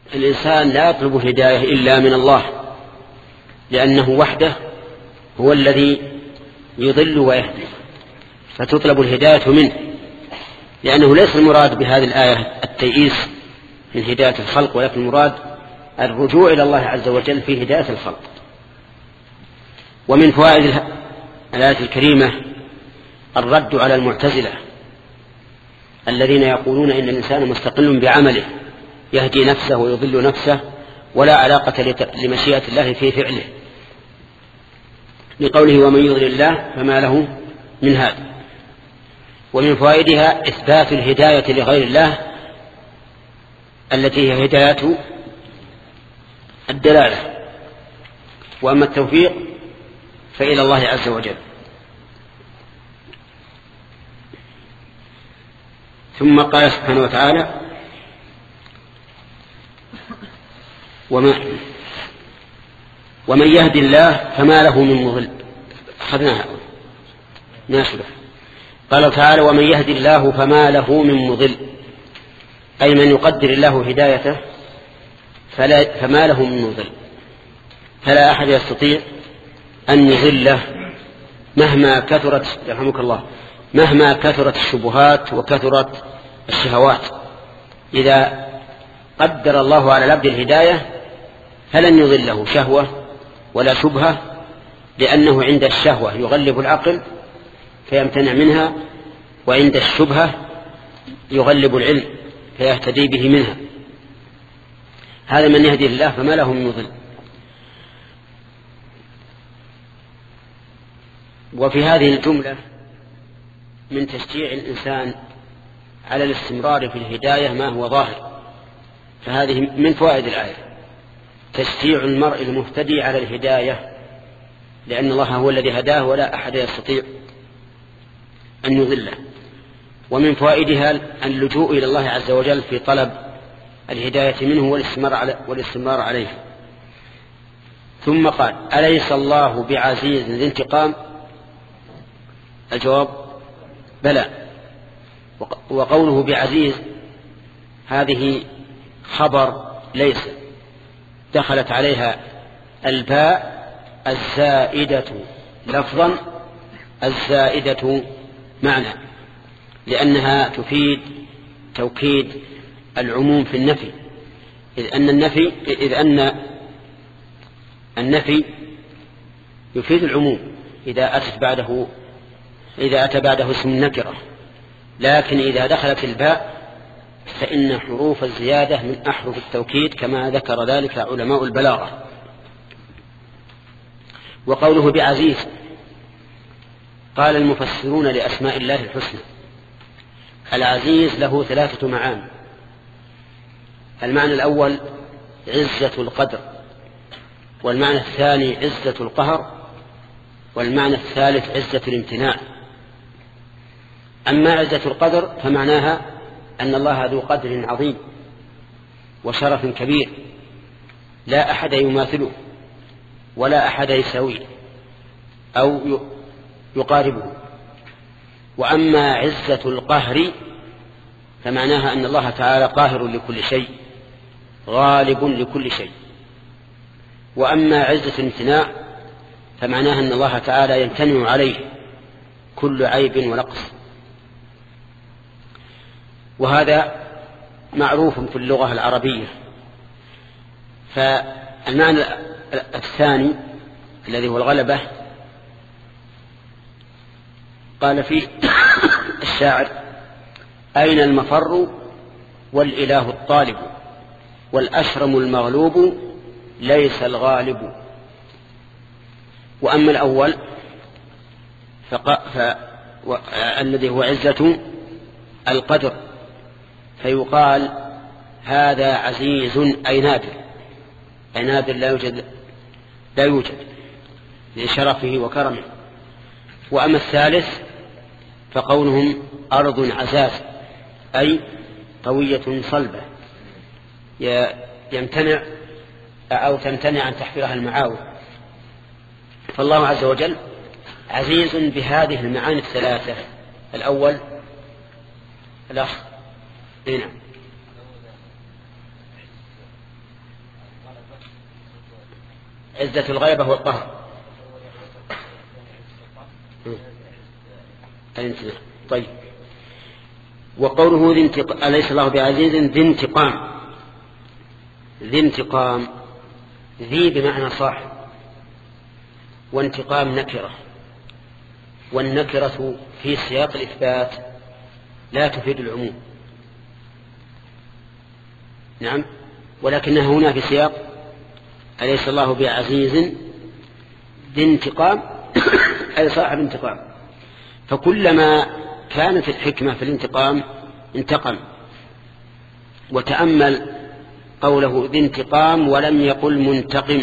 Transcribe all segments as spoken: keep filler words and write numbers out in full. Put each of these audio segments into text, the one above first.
الإنسان لا يطلب الهداية إلا من الله، لأنه وحده هو الذي يضل ويهدي، فتطلب الهداية منه، لأنه ليس المراد بهذه الآية التيئيس من هداية الخلق، ولكن المراد الرجوع إلى الله عز وجل في هداية الخلق. ومن فوائد الآية الكريمة الرد على المعتزلة الذين يقولون إن الإنسان مستقل بعمله، يهدي نفسه ويضل نفسه ولا علاقة لمشيئة الله في فعله، لقوله ومن يضلل الله فما له من هاد. ومن فوائدها إثبات الهداية لغير الله التي هي هداية الدلالة، وأما التوفيق فإلى الله عز وجل. ثم قال سبحانه وتعالى وما ومن يهدي الله فما له من مضل. أخذناها ناشبة. قال تعالى ومن يهدي الله فما له من مضل، أي من يقدر الله هدايته فلا فما له من مضل، فلا أحد يستطيع أن يضله مهما كثرت يرحمك الله مهما كثرت الشبهات وكثرت الشهوات. إذا قدر الله على العبد الهداية فلن يضله شهوة ولا شبهة، لأنه عند الشهوة يغلب العقل فيمتنع منها، وعند الشبهة يغلب العلم فيهتدي به منها. هذا من يهدي الله فما له من مضل. وفي هذه الجملة من تشجيع الإنسان على الاستمرار في الهداية ما هو ظاهر، فهذه من فوائد الآية تشجيع المرء المهتدي على الهداية، لأن الله هو الذي هداه ولا أحد يستطيع أن يضله. ومن فوائدها اللجوء إلى الله عز وجل في طلب الهداية منه والاستمرار عليه. ثم قال أليس الله بعزيز ذي انتقام؟ الجواب بلى. وقوله بعزيز هذه خبر ليس، دخلت عليها الباء الزائدة لفظا الزائدة معنى، لأنها تفيد توكيد العموم في النفي، إذ أن النفي إذ أن النفي يفيد العموم إذا أتت بعده إذا أتى بعده اسم النكرة، لكن إذا دخلت الباء فإن حروف الزيادة من أحرف التوكيد كما ذكر ذلك علماء البلاغة. وقوله بعزيز قال المفسرون لأسماء الله الحسنى العزيز له ثلاثة معاني. المعنى الأول عزة القدر، والمعنى الثاني عزة القهر، والمعنى الثالث عزة الامتناع. أما عزة القدر فمعناها أن الله ذو قدر عظيم وشرف كبير لا أحد يماثله ولا أحد يساويه أو يقاربه. وأما عزة القهر فمعناها أن الله تعالى قاهر لكل شيء غالب لكل شيء. وأما عزة الامتناع فمعناها أن الله تعالى يمتنع عليه كل عيب ونقص. وهذا معروف في اللغة العربية. فالمعنى الثاني الذي هو الغلبة قال فيه الشاعر أين المفر والإله الطالب والأشرم المغلوب ليس الغالب. وأما الأول الذي هو عزة القدر فيقال هذا عزيز أي نادر، أي نادر لا يوجد لا يوجد لشرفه وكرمه. وأما الثالث فقولهم أرض عزاز أي قوية صلبة يمتنع أو تمتنع أن تحفرها المعاول. فالله عز وجل عزيز بهذه المعاني الثلاثة. الأول الأخ هنا عزة الغلبة والقهر. طيب. وقوله ذي انتقام، أليس الله بعزيز ذي انتقام. ذي انتقام، ذي بمعنى صاحب، وانتقام نكرة، والنكرة في سياق الإثبات لا تفيد العموم. نعم، ولكنها هنا في سياق أليس الله بعزيز ذي انتقام أي صاحب انتقام. فكلما كانت الحكمة في الانتقام انتقم. وتأمل قوله ذي انتقام ولم يقل منتقم،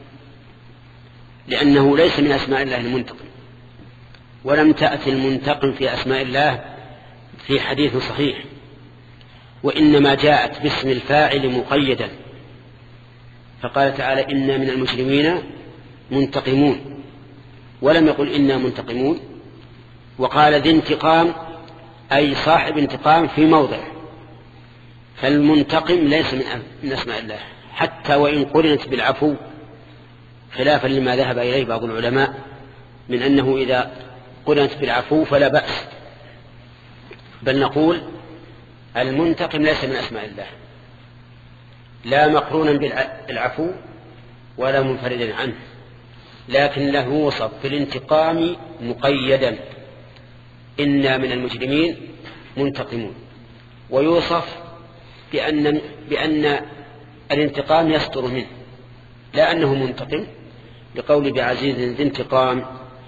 لأنه ليس من أسماء الله المنتقم، ولم تأتي المنتقم في أسماء الله في حديث صحيح، وإنما جاءت باسم الفاعل مقيدا، فقال تعالى إنا من المجرمين منتقمون، ولم يقل إنا منتقمون. وقال ذي انتقام أي صاحب انتقام في موضع، فالمنتقم ليس من أسماء الله حتى وإن قرنت بالعفو، خلافا لما ذهب إليه بعض العلماء من أنه إذا قرنت بالعفو فلا بأس، بل نقول المنتقم ليس من أسماء الله، لا مقرونا بالعفو ولا منفردا عنه، لكن له وصف في الانتقام مقيدا، إنا من المجرمين منتقمون، ويوصف بأن, بأن الانتقام يصدر منه لا أنه منتقم، لقول بعزيز ذي انتقام.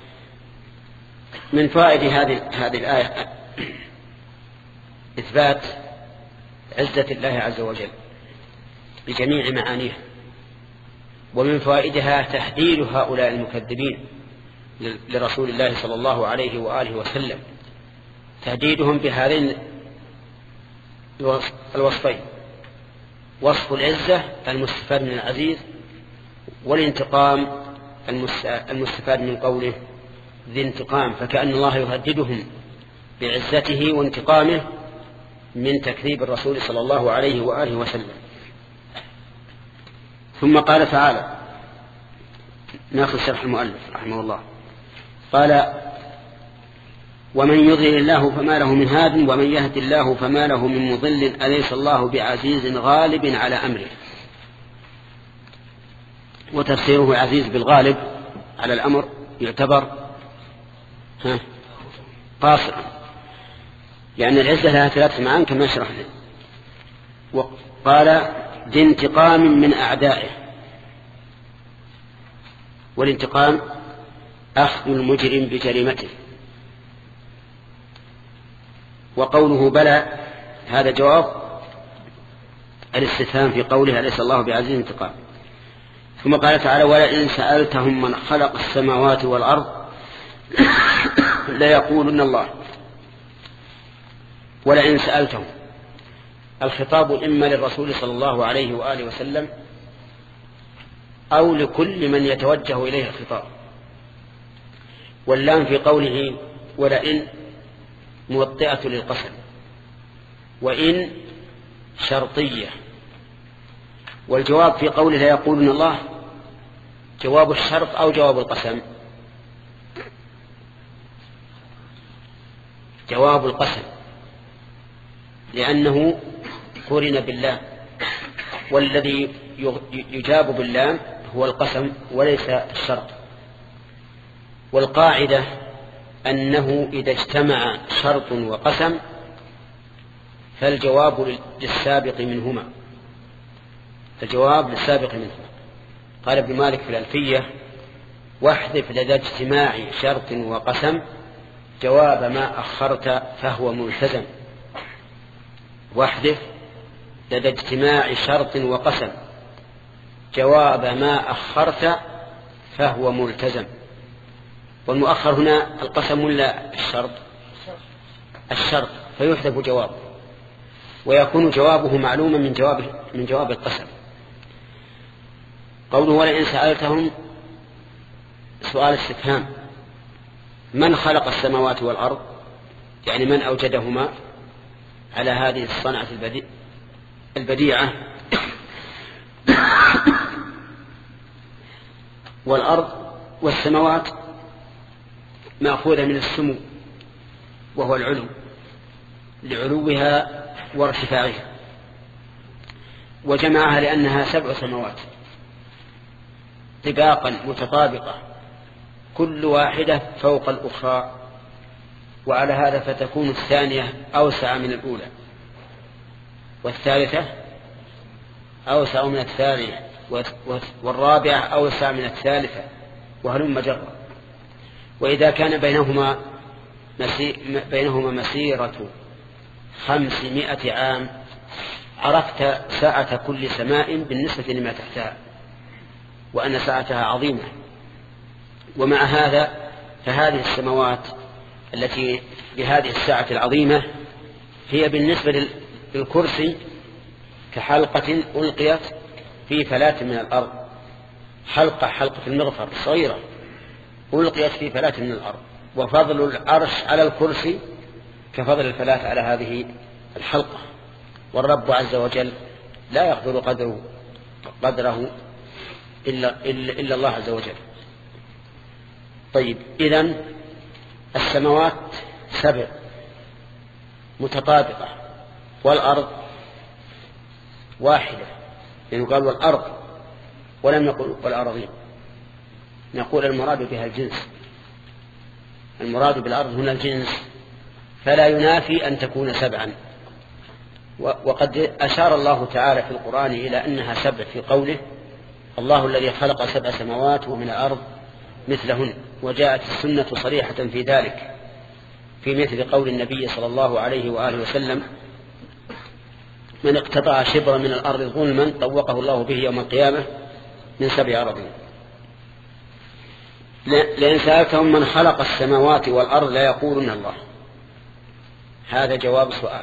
من فائد هذه هذه الآية إثبات عزة الله عز وجل بجميع معانيها، ومن فائدها تحذير هؤلاء المكذبين لرسول الله صلى الله عليه وآله وسلم، تهديدهم بهذين الوصفين: وصف العزة المستفاد من العزيز، والانتقام المستفاد من قوله ذي انتقام، فكأن الله يهددهم بعزته وانتقامه من تكذيب الرسول صلى الله عليه وآله وسلم. ثم قال تعالى، ناخذ شرح المؤلف رحمه الله، قال: ومن يضلل الله فما له من هاد ومن يهد الله فما له من مضل أليس الله بعزيز غالب على أمره. وتفسيره عزيز بالغالب على الأمر يعتبر قاصرا، لأن العزة لها ثلاث معان كما شرحنا. وقال: ذي انتقام من أعدائه، والانتقام أخذ المجرم بجريمته. وقوله بلى هذا جواب الاستفهام في قوله أليس الله بعزيز انتقام. ثم قال تعالى: ولئن سألتهم من خلق السماوات والأرض ليقولن الله. ولئن سألتهم، الخطاب إما للرسول صلى الله عليه وآله وسلم أو لكل من يتوجه إليه الخطاب. واللام في قوله ولئن موطئة للقسم، وإن شرطية. والجواب في قوله لا يقولون الله جواب الشرط أو جواب القسم؟ جواب القسم، لأنه قرن بالله، والذي يجاب بالله هو القسم وليس الشرط. والقاعدة أنه إذا اجتمع شرط وقسم فالجواب للسابق منهما، الجواب للسابق منهما. قال ابن مالك في الألفية: واحذف لدى اجتماع شرط وقسم جواب ما أخرت فهو ملتزم. واحذف لدى اجتماع شرط وقسم جواب ما أخرت فهو ملتزم. والمؤخر هنا القسم ولا الشرط؟ الشرط، فيحذف جوابه ويكون جوابه معلوما من جواب من جواب القسم. قوله ولئن سألتهم سؤال استفهام: من خلق السماوات والأرض؟ يعني من أوجدهما على هذه الصنعة البديعة والأرض والسماوات مأخوذة من السمو وهو العلو لعلوها وارتفاعها، وجمعها لأنها سبع سماوات طباقا متطابقة كل واحدة فوق الأخرى، وعلى هذا فتكون الثانية أوسع من الأولى، والثالثة أوسع من الثانية، والرابعة أوسع من الثالثة، وهلم جرا. وإذا كان بينهما بينهما مسيرة خمسمائة عام عرفت ساعة كل سماء بالنسبة لما تحتها، وأن ساعتها عظيمة. ومع هذا فهذه السماوات التي بهذه الساعة العظيمة هي بالنسبة للكرسي كحلقة ألقيت في فلاة من الأرض، حلقة حلقة المغفر صغيرة ألقيت في فلاة من الأرض، وفضل العرش على الكرسي كفضل الفلاة على هذه الحلقة. والرب عز وجل لا يقدر قدره, قدره إلا, إلا, إلا الله عز وجل. طيب، إذن السماوات سبع متطابقة، والأرض واحدة، لأنه قال والأرض ولم يقل والأرضين. نقول المراد بها الجنس، المراد بالأرض هنا الجنس، فلا ينافي أن تكون سبعا. وقد أشار الله تعالى في القرآن إلى أنها سبع في قوله الله الذي خلق سبع سماوات ومن الأرض مثلهن، وجاءت السنة صريحة في ذلك في مثل قول النبي صلى الله عليه وآله وسلم من اقتطع شبرا من الأرض ظلما طوقه الله به يوم القيامة من سبع أراضين. لأن سألتهم من خلق السماوات والأرض لا يقولون الله، هذا جواب سؤال،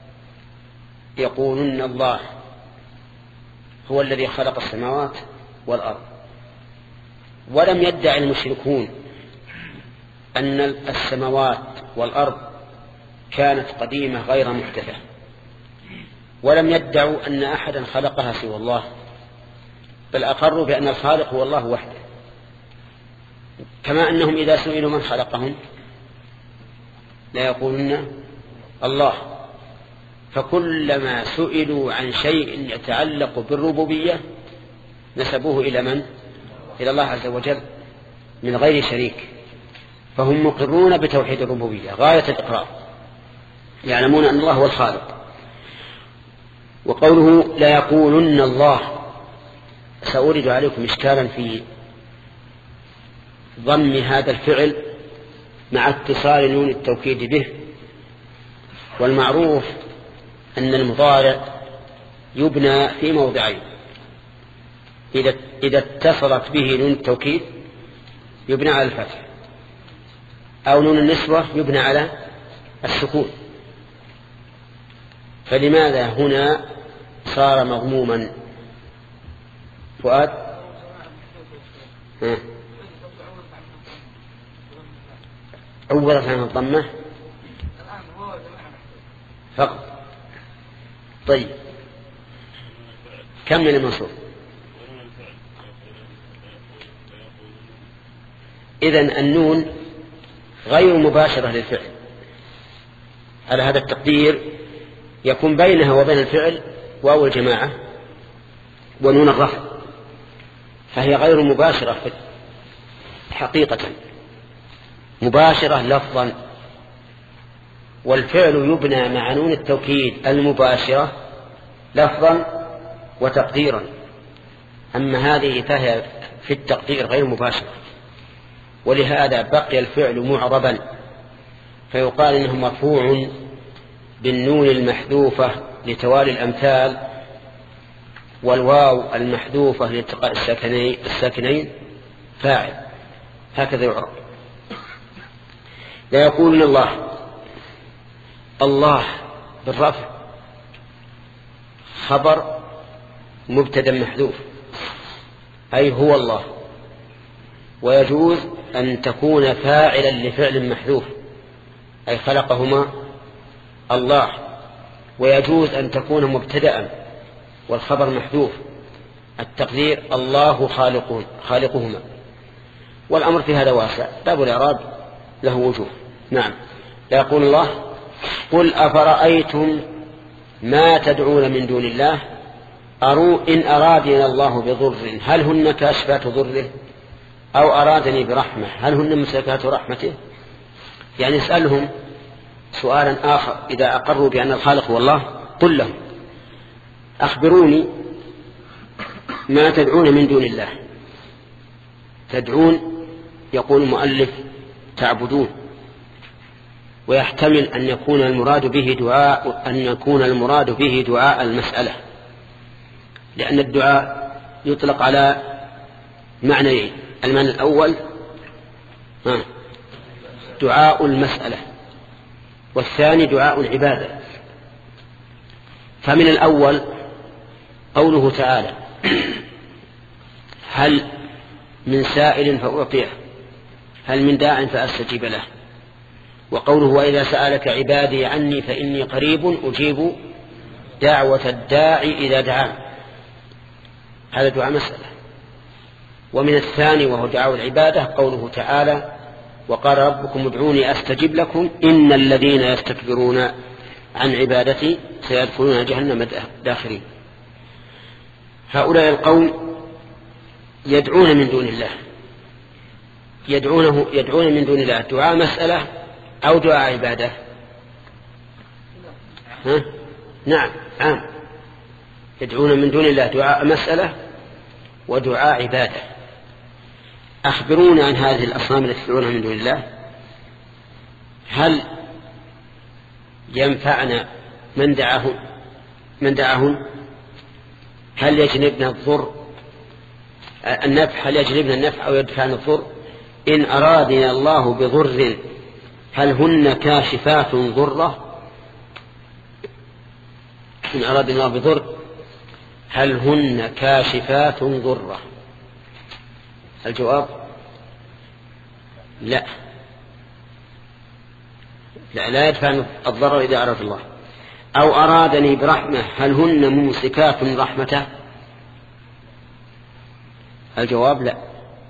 يقولون الله هو الذي خلق السماوات والأرض. ولم يدع المشركون أن السماوات والأرض كانت قديمة غير محدثة، ولم يدعوا أن أحدا خلقها سوى الله، بل أقروا بأن الخالق هو الله وحده، كما أنهم إذا سئلوا من خلقهم لا يقولون الله. فكلما سئلوا عن شيء يتعلق بالربوبية نسبوه إلى من؟ إلى الله عز وجل من غير شريك. فهم مقرون بتوحيد الربوبية غاية الإقرار، يعلمون أن الله هو الخالق. وقوله لا يقولن الله، سأورد عليكم إشكالا في ضم هذا الفعل مع اتصال نون التوكيد به. والمعروف أن المضارع يبنى في موضعين، إذا, إذا اتصلت به نون التوكيد يبنى على الفتح، أو نون النسوة يبنى على السكون. فلماذا هنا صار مضموما؟ فؤاد عوضت عن الضمة فقط. طيب، كم من المنصوب؟ إذن النون غير مباشرة للفعل، على هذا التقدير يكون بينها وبين الفعل واو الجماعة ونون الرفع، فهي غير مباشرة حقيقة، مباشرة لفظا. والفعل يبنى مع نون التوكيد المباشرة لفظا وتقديرا، أما هذه فهي في التقدير غير مباشرة، ولهذا بقي الفعل معربا، فيقال إنه مرفوع بالنون المحذوفة لتوالي الأمثال، والواو المحذوفة لالتقاء الساكنين فاعل، هكذا يعرب. لا يقولون الله، الله بالرفع خبر مبتدا محذوف، أي هو الله، ويجوز أن تكون فاعلا لفعل محذوف أي خلقهما الله، ويجوز أن تكون مبتدأ والخبر محذوف، التقدير الله خالقون خالقهما. والأمر في هذا واسع، باب الإعراب له وجوه. نعم. يقول الله: قل أفرأيتم ما تدعون من دون الله أروا إن أرادنا الله بضر هل هن كاشفات ضره أو أرادني برحمة هل هن مسكات رحمته. يعني اسألهم سؤالا آخر إذا أقروا بأن الخالق هو الله. قل لهم: أخبروني ما تدعون من دون الله. تدعون يقول المؤلف تعبدون، ويحتمل أن يكون المراد به دعاء أن يكون المراد به دعاء المسألة، لأن الدعاء يطلق على معنيين: المعنى الأول دعاء المسألة، والثاني دعاء العبادة. فمن الأول قوله تعالى: هل من سائل فأعطيه هل من داع فأستجيب له. وقوله: وإذا سألك عبادي عني فإني قريب أجيب دعوة الداعي إذا دعان. هذا دعاء مسألة. ومن الثاني وهو دعاء العبادة قوله تعالى: وقال ربكم ادعوني أستجب لكم إن الذين يستكبرون عن عبادتي سيدخلون جهنم داخرين. هؤلاء القوم يدعون من دون الله، يدعونه يدعون من دون الله دعاء مسألة أو دعاء عبادة. ها؟ نعم عام، يدعون من دون الله دعاء مسألة ودعاء عبادة. أخبرونا عن هذه الأصنام التي تدعونها من دون الله، هل ينفعنا من دعاهن من دعاهن هل يجلبنا الضر النفع هل يجلبنا النفع أو يدفعنا الضر. إن أرادنا الله بضر هل هن كاشفات ضره إن أرادنا الله بضر هل هن كاشفات ضره. الجواب: لا لا, لا يدفع الضرر إذا أراد الله. أو أرادني برحمة هل هن ممسكات رحمته. الجواب: لا.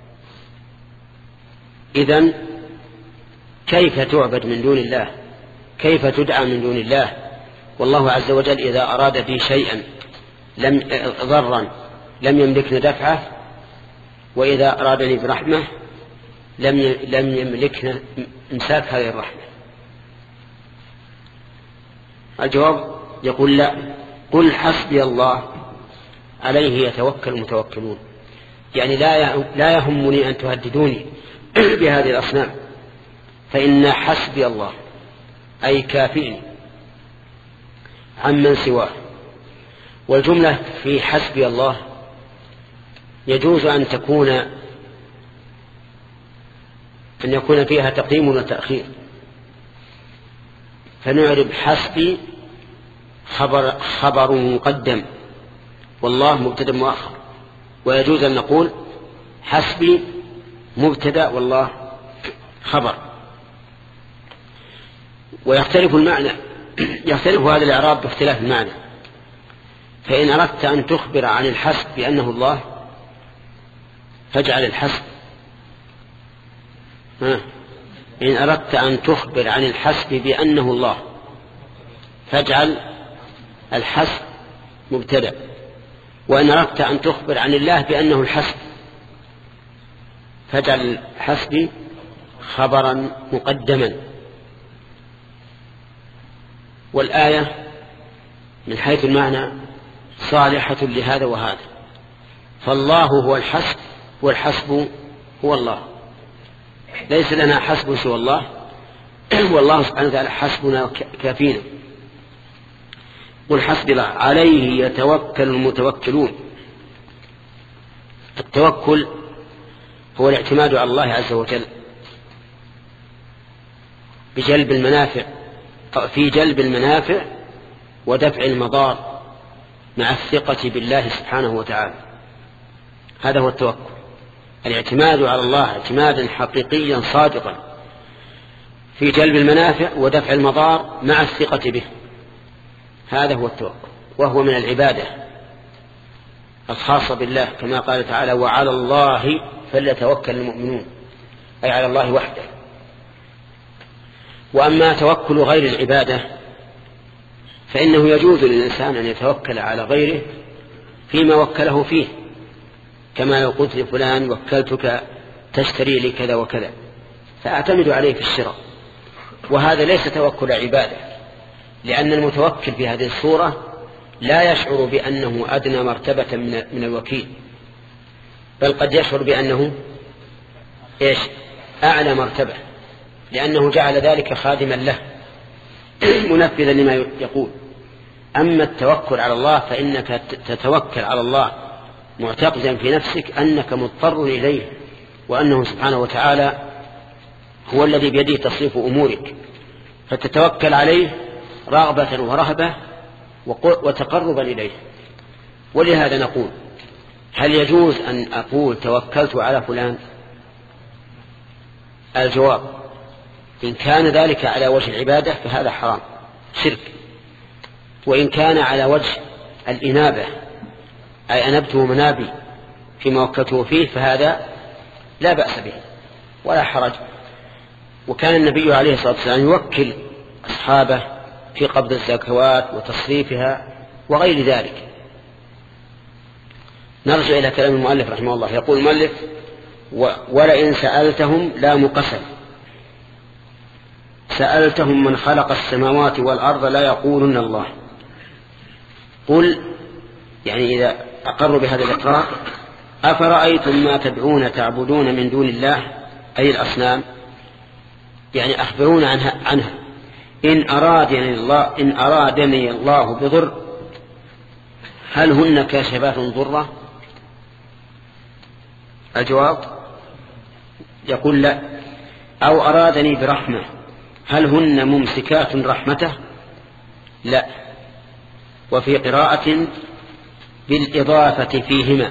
إذن كيف تعبد من دون الله؟ كيف تدعى من دون الله والله عز وجل إذا أراد بي شيئا لم ضرا لم يملكنا دفعه، وإذا أرادني برحمة لم لم يملكنا امساك هذه الرحمة. الجواب يقول: لا. قل حسبي الله عليه يتوكل المتوكلون. يعني لا لا يهمني أن تهددوني بهذه الأصنام، فإن حسبي الله أي كافيني عمن سواه. والجملة في حسبي الله يجوز أن تكون أن يكون فيها تقديم وتأخير، فنعرب حسبي خبر, خبر مقدم والله مبتدأ مؤخر، ويجوز أن نقول حسبي مبتدأ والله خبر. ويختلف المعنى يختلف هذا الإعراب باختلاف المعنى. فإن أردت أن تخبر عن الحسب بأنه الله فاجعل الحسب ها. إن أردت أن تخبر عن الحسب بأنه الله فاجعل الحسب مبتدأ. وإن أردت أن تخبر عن الله بأنه الحسب فاجعل الحسب خبرا مقدما. والآية من حيث المعنى صالحة لهذا وهذا، فالله هو الحسب والحسب هو الله، ليس لنا حسب سوى الله، والله سبحانه وتعالى حسبنا كافينا. قل حسبي الله عليه يتوكل المتوكلون. التوكل هو الاعتماد على الله عز وجل بجلب المنافع في جلب المنافع ودفع المضار مع الثقة بالله سبحانه وتعالى. هذا هو التوكل، الاعتماد على الله اعتمادا حقيقيا صادقا في جلب المنافع ودفع المضار مع الثقة به. هذا هو التوكل، وهو من العبادة الخاصة بالله كما قال تعالى: وعلى الله فليتوكل المؤمنون. أي على الله وحده. وأما توكل غير العبادة فإنه يجوز للإنسان أن يتوكل على غيره فيما وكله فيه، كما لو قلت لفلان وكلتك تشتري لي كذا وكذا فأعتمد عليه في الشراء، وهذا ليس توكل عبادة، لأن المتوكل في هذه الصورة لا يشعر بأنه أدنى مرتبة من الوكيل، بل قد يشعر بأنه إيش؟ أعلى مرتبة، لأنه جعل ذلك خادما له منفذا لما يقول. أما التوكل على الله فإنك تتوكل على الله معتقدا في نفسك أنك مضطر إليه، وأنه سبحانه وتعالى هو الذي بيده تصريف أمورك، فتتوكل عليه رغبة ورهبة وتقربا إليه. ولهذا نقول هل يجوز أن أقول توكلت على فلان؟ الجواب إن كان ذلك على وجه العبادة فهذا حرام شرك، وإن كان على وجه الإنابة أي أنبته منابي فيما وكلته فيه فهذا لا بأس به ولا حرج. وكان النبي عليه الصلاة والسلام يوكل أصحابه في قبض الزكوات وتصريفها وغير ذلك. نرجع إلى كلام المؤلف رحمه الله. يقول المؤلف ولئن سألتهم لا مقسم، سألتهم من خلق السماوات والأرض لا يقولون الله. قل يعني إذا أقروا بهذا الإقرار أفرأيتم ما تدعون تعبدون من دون الله أي الأصنام، يعني أخبرونا عنها, عنها إن أرادني الله إن أرادني الله بضر هل هن كاشفات ضره؟ الجواب يقول لا. أو أرادني برحمة هل هن ممسكات رحمته؟ لا. وفي قراءة بالإضافة فيهما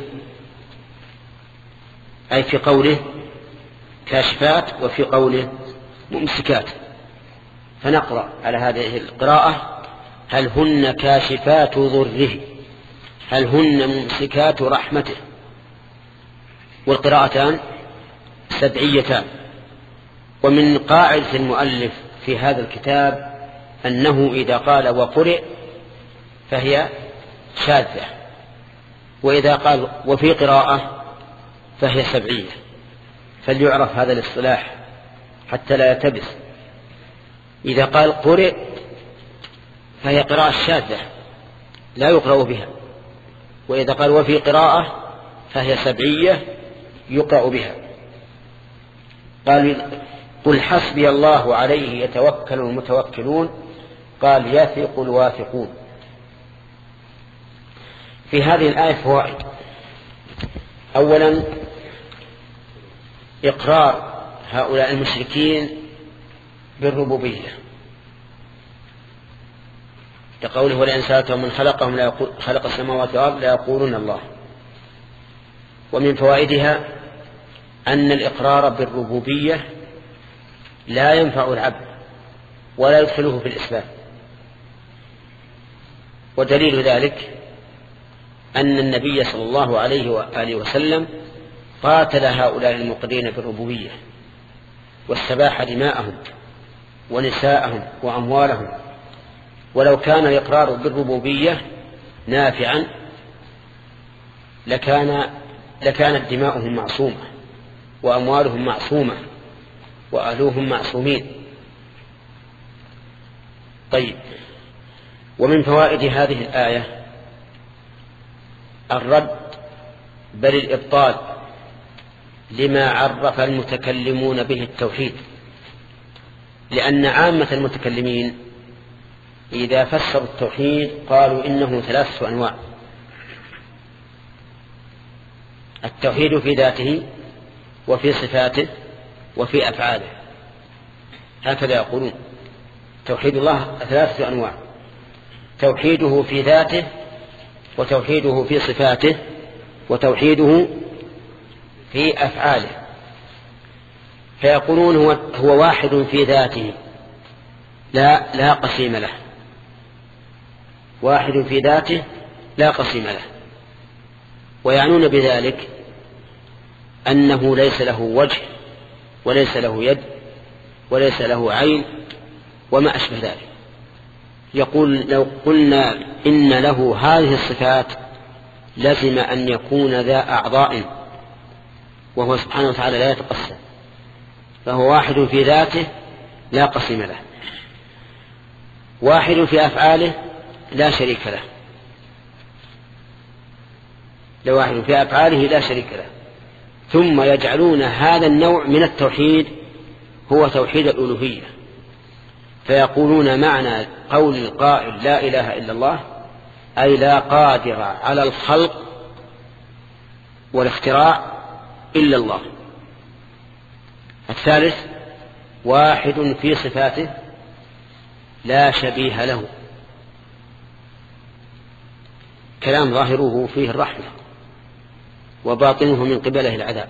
أي في قوله كاشفات وفي قوله ممسكات. فنقرأ على هذه القراءة هل هن كاشفات ضره هل هن ممسكات رحمته، والقراءتان سبعيتان. ومن قاعدة المؤلف في هذا الكتاب أنه إذا قال وقرئ فهي شاذة، وإذا قال وفي قراءة فهي سبعية، فليعرف هذا الاصطلاح حتى لا يلتبس. إذا قال قرئ فهي قراءة شاذة لا يقرأ بها، وإذا قال وفي قراءة فهي سبعية يقرأ بها. قال قل حسبي الله عليه يتوكل المتوكلون قال يثق الواثقون. في هذه الآية فوائد. أولا إقرار هؤلاء المشركين بالربوبية كقوله ولئن سألتهم من خلقهم لا يقول خلق السماوات والأرض لا يقولون الله. ومن فوائدها أن الإقرار بالربوبية لا ينفع العبد ولا يدخله في الإسلام، ودليل ذلك أن النبي صلى الله عليه وآله وسلم قاتل هؤلاء المقرين بالربوبية واستباح دماءهم ونساءهم وأموالهم. ولو كان الإقرار بالربوبية نافعا لكان لكانت دماؤهم معصومة وأموالهم معصومة وأهلهم معصومين. طيب، ومن فوائد هذه الآية الرد بل الإبطال لما عرف المتكلمون به التوحيد، لأن عامة المتكلمين إذا فسروا التوحيد قالوا إنه ثلاثة أنواع: التوحيد في ذاته وفي صفاته وفي أفعاله، هكذا يقولون. توحيد الله ثلاثة أنواع: توحيده في ذاته وتوحيده في صفاته وتوحيده في أفعاله. فيقولون هو, هو واحد في ذاته لا, لا قسيم له، واحد في ذاته لا قسيم له، ويعنون بذلك أنه ليس له وجه وليس له يد وليس له عين وما أشبه ذلك. يقول لو قلنا إن له هذه الصفات لازم أن يكون ذا أعضاء، وهو سبحانه وتعالى لا يتقسم، فهو واحد في ذاته لا قسم له، واحد في أفعاله لا شريك له، لواحد في أفعاله لا شريك له. ثم يجعلون هذا النوع من التوحيد هو توحيد الألوهية، فيقولون معنى قول القائل لا إله إلا الله أي لا قادر على الخلق والاختراع إلا الله. الثالث واحد في صفاته لا شبيه له، كلام ظاهره فيه الرحمة وباطنه من قبله العذاب.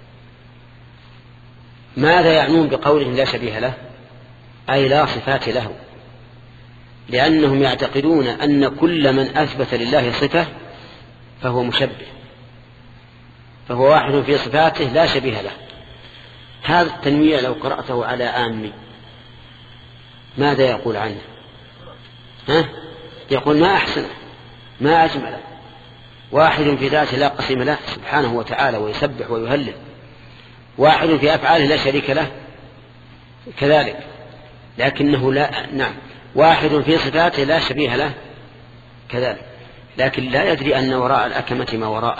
ماذا يعنون بقولهم لا شبيه له؟ أي لا صفات له، لأنهم يعتقدون أن كل من أثبت لله صفة فهو مشبه، فهو واحد في صفاته لا شبيه له. هذا التنويع لو قرأته على آمي ماذا يقول عنه؟ ها؟ يقول ما أحسنه ما أجمله، واحد في ذاته لا قسم له سبحانه وتعالى ويسبح ويهلل، واحد في أفعاله لا شريك له كذلك، لكنه لا نعم واحد في صفاته لا شبيه له كذلك، لكن لا يدري أن وراء الأكمة ما وراءه.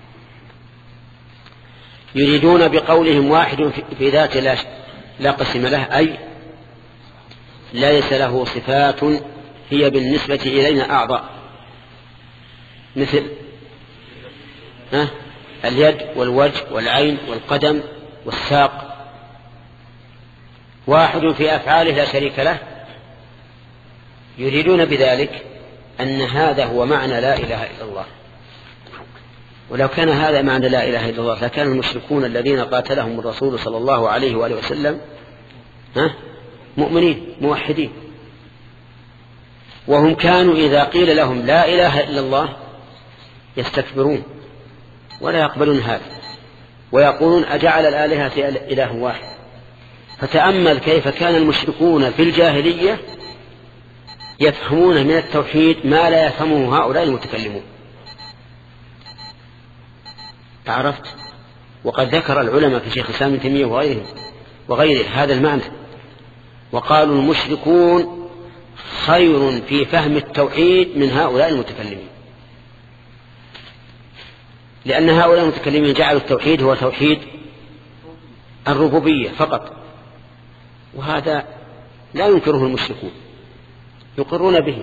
يريدون بقولهم واحد في ذاته لا, لا قسم له أي ليس له صفات هي بالنسبة إلينا أعضاء، مثل ها اليد والوجه والعين والقدم والساق. واحد في أفعاله لا شريك له، يريدون بذلك أن هذا هو معنى لا إله إلا الله. ولو كان هذا معنى لا إله إلا الله لكان المشركون الذين قاتلهم الرسول صلى الله عليه وآله وسلم ها مؤمنين موحدين، وهم كانوا إذا قيل لهم لا إله إلا الله يستكبرون ولا يقبلون هذا، ويقولون أجعل الآلهة إله واحد. فتأمل كيف كان المشركون في الجاهلية يفهمون من التوحيد ما لا يفهمه هؤلاء المتكلمون. عرفت؟ وقد ذكر العلماء في شيخ الإسلام ابن تيمية وغيره وغيره هذا المعنى، وقالوا المشركون خير في فهم التوحيد من هؤلاء المتكلمين، لأن هؤلاء المتكلمين جعلوا التوحيد هو توحيد الربوبية فقط، وهذا لا ينكره المشركون، يقرون به،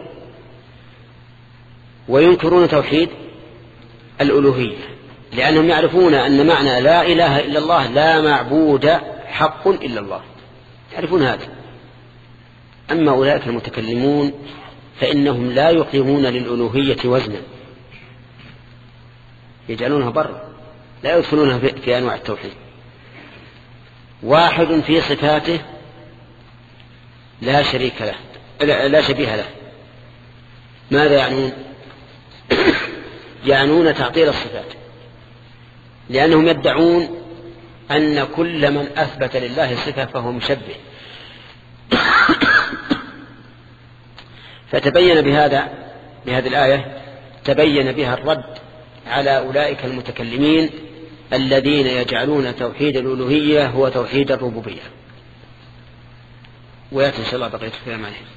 وينكرون توحيد الألوهية لأنهم يعرفون أن معنى لا إله إلا الله لا معبود حق إلا الله، يعرفون هذا. أما أولئك المتكلمون فإنهم لا يقيمون للألوهية وزنا، يجعلونها برا لا يدخلونها في أنواع التوحيد. واحد في صفاته لا شريك له لا شبيه له، ماذا يعنون؟ يعنون تعطيل الصفات، لأنهم يدعون أن كل من أثبت لله صفة فهو مشبه. فتبين بهذا بهذه الآية تبين بها الرد على أولئك المتكلمين الذين يجعلون توحيد الألوهية هو توحيد الربوبية. ويأتي إن شاء الله بقية الكلام عليه.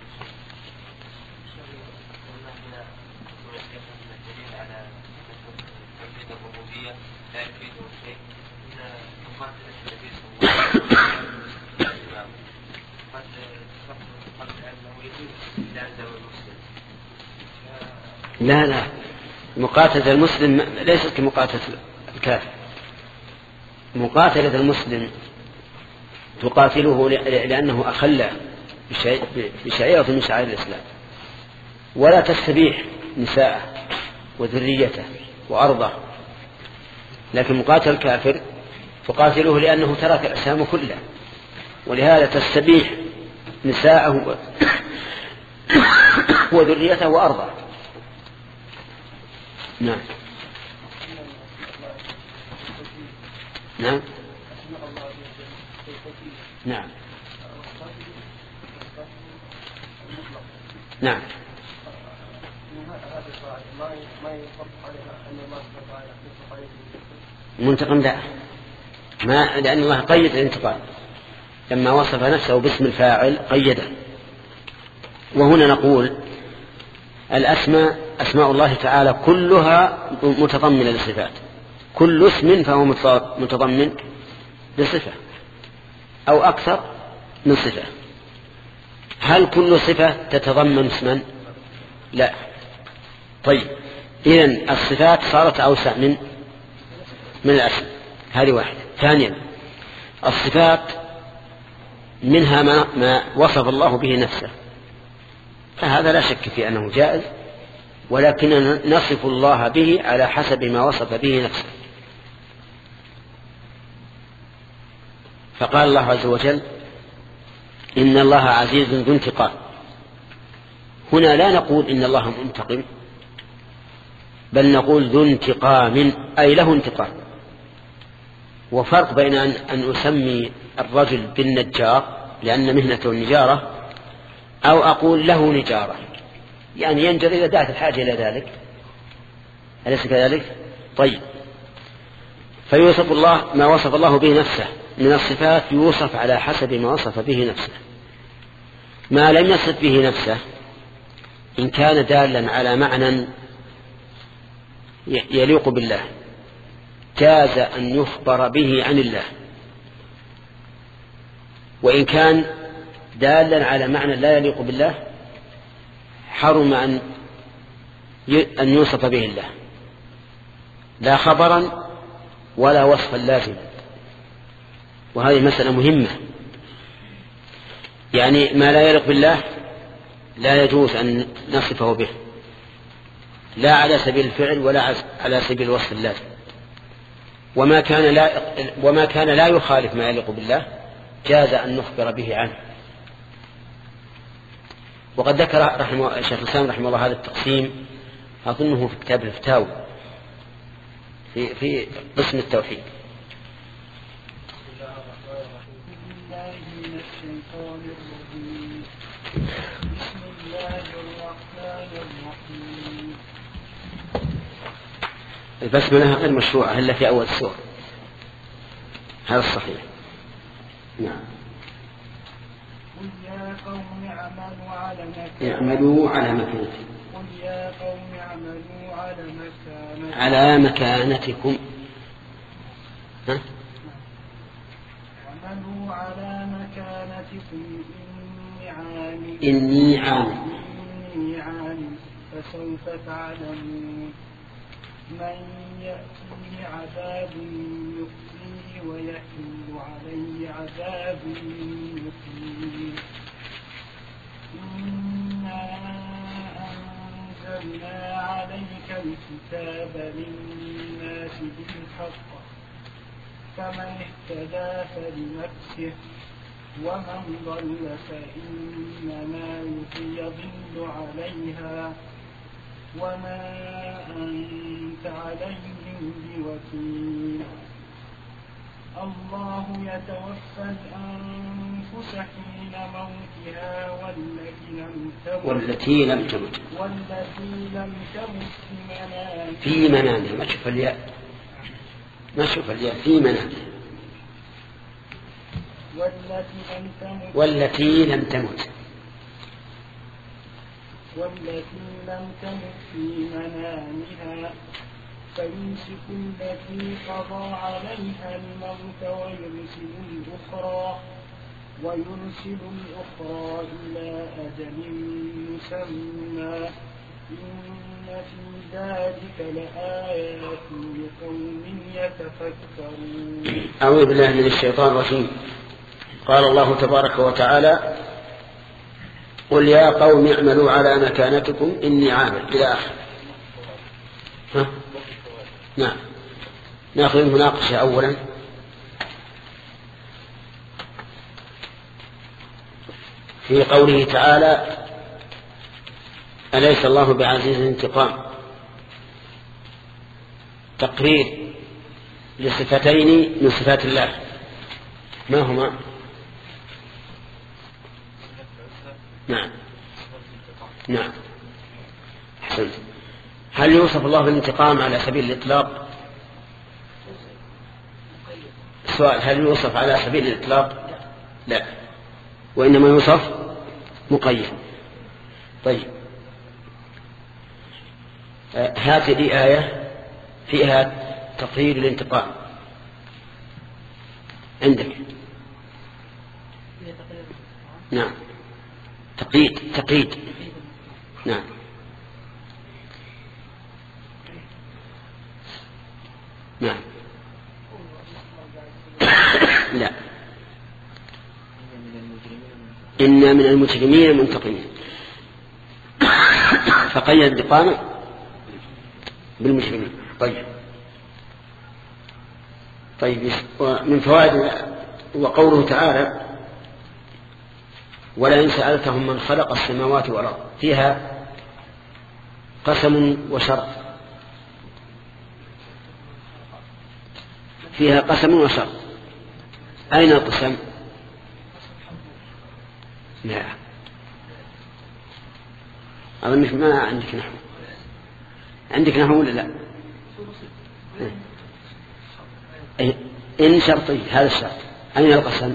لا لا مقاتلة المسلم ليست كمقاتلة الكافر. مقاتلة المسلم تقاتله لأنه أخل بشعيرة من شعائر الإسلام، ولا تستبيح نساءه وذريته وأرضه. لكن مقاتل الكافر تقاتله لأنه ترك الإسلام كله، ولهذا تستبيح نساءه وذريته وأرضه. نعم نعم نعم نعم منتقم لا، ما لأن الله قيد الانتقام لما وصف نفسه باسم الفاعل قيده. وهنا نقول الأسماء أسماء الله تعالى كلها متضمنة للصفات، كل اسم فهو متضمن لصفة أو أكثر من صفة. هل كل صفة تتضمن اسما؟ لا. طيب إذن الصفات صارت أوسع من من الأسم، هذه واحدة. ثانيا الصفات منها ما, ما وصف الله به نفسه، فهذا لا شك في أنه جائز، ولكننا نصف الله به على حسب ما وصف به نفسه. فقال الله عز وجل إن الله عزيز ذو انتقام. هنا لا نقول إن الله منتقم، بل نقول ذو انتقام أي له انتقام. وفرق بين أن أسمي الرجل بالنجار لأن مهنته النجارة، أو أقول له نجارة، يعني ينجر إذا دعت الحاجة إلى ذلك، أليس كذلك؟ طيب، فيوصف الله ما وصف الله به نفسه من الصفات يوصف على حسب ما وصف به نفسه. ما لم يصف به نفسه إن كان دالا على معنى يليق بالله جاز أن يخبر به عن الله، وإن كان دالا على معنى لا يليق بالله حرم أن أن يوصف به الله، لا خبرا ولا وصفا لازما. وهذه مسألة مهمة، يعني ما لا يليق بالله لا يجوز أن نصفه به، لا على سبيل الفعل ولا على سبيل الوصف اللازم. وما كان لا وما كان لا يخالف ما يليق بالله جاز أن نخبر به عنه. وقد ذكر رحمه الشيخ الإسلام رحمه الله هذا التقسيم أظنه في كتاب الفتاوى في في قسم التوحيد. بسم الله الرحمن الرحيم. البسملة غير مشروعة إلا في أول السورة، هذا الصحيح. نعم. قل يا قوم اعملوا على مكانتكم اعملوا على مكانتكم قل يا قوم اعملوا على مكانتكم على مكانتكم ها؟ اعملوا على مكانتكم إني عامل إني عامل إني عامل فسوف تعلمون من يأتيه عذاب يخزيه ويحل عليه عذاب يخزيه. إنا أنزلنا عليك الكتاب للناس بالحق فمن اهتدى فلنفسه ومن ضل فإنما يضل عليها وما أنت عليهم بوكيل. الله يتوفى الأنفس حين موتها والتي لم تمت والتي لم تمت والتي لم تمت في منامها. ما تشوف الياء ما تشوف الياء في منامها. والتي لم تمت والتي لم تمت والتي لم تمت في منامها فيمسك التي قضى عليها الموت ويرسل الأخرى ويرسل الأخرى إلى أجل مسمى إن في ذلك لآيات لقوم يتفكرون. أعوذ بالله من الشيطان الرجيم. قال الله تبارك وتعالى قل يا قوم اعملوا على مكانتكم إني عامل إلى آخر. ها؟ نعم. نأخذ المناقشة أولا. في قوله تعالى أليس الله بعزيز انتقام، تقرير لصفتين من صفات الله ما هما؟ نعم نعم حسنت. هل يوصف الله بالانتقام على سبيل الإطلاق؟ السؤال هل يوصف على سبيل الإطلاق؟ لا، وإنما يوصف مقيد. طيب هذه لي آية فيها تقييد الانتقام عندك. نعم تقييد تقييد نعم نعم لا، إنا من المجرمين منتقمين، فقيد انتقامه بالمجرمين. طيب طيب ومن فوائد وقوله تعالى ولئن سألتهم من خلق السماوات والأرض، فيها قسم وشرط، فيها قسم وشرط. أين القسم؟ لا أظنك ما عندك نحو. عندك نحو ولا لا؟ إن شرطي هذا الشرط. أين القسم؟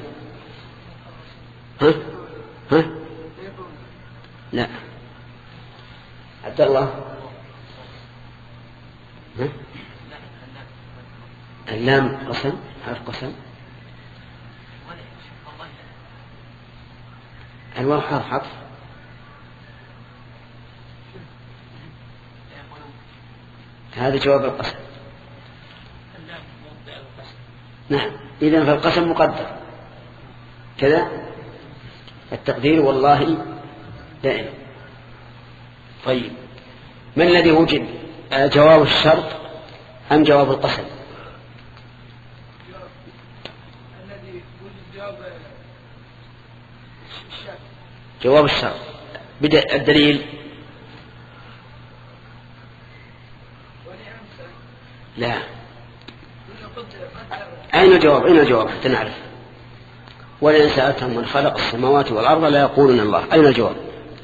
ها ها لا عبد الله ها؟ اللام قسم، حرف قسم. الواو حرف حرف. هذا جواب القسم. نعم إذن فالقسم مقدر كذا، التقدير والله دائما. طيب من الذي وجد، جواب الشرط أم جواب القسم؟ جواب الشرط. بدأ الدليل لا. أين الجواب؟ أين الجواب حتى نعرف. ولئن سألتهم من خلق السماوات والأرض لا يقولون الله. أين الجواب؟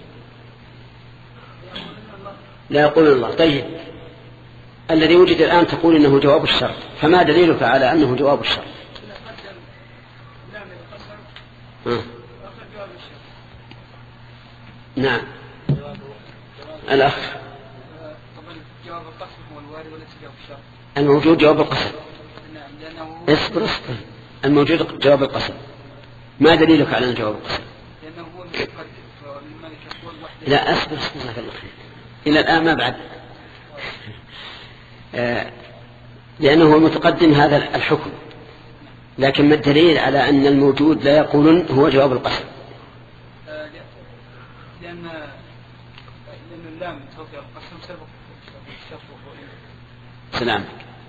لا يقولون الله. طيب الذي وجد الآن تقول إنه جواب الشرط، فما دليلك على أنه جواب الشرط؟ آه. نعم الأخ جواب القسم هو الوارد وليس جواب الشرط. الموجود جواب القسم. اصبر اصبر الموجود جواب القسم. ما دليلك على جواب القسم؟ لأنه هو المتقدم فالملك يقول وحده. لا اصبر اصبر إلى الآن ما بعد. آه لأنه هو المتقدم هذا الحكم، لكن ما الدليل على أن الموجود لا يقولون هو جواب القسم؟ آه لأن لأن اللام توقع القسم سبق الشرط. سلام.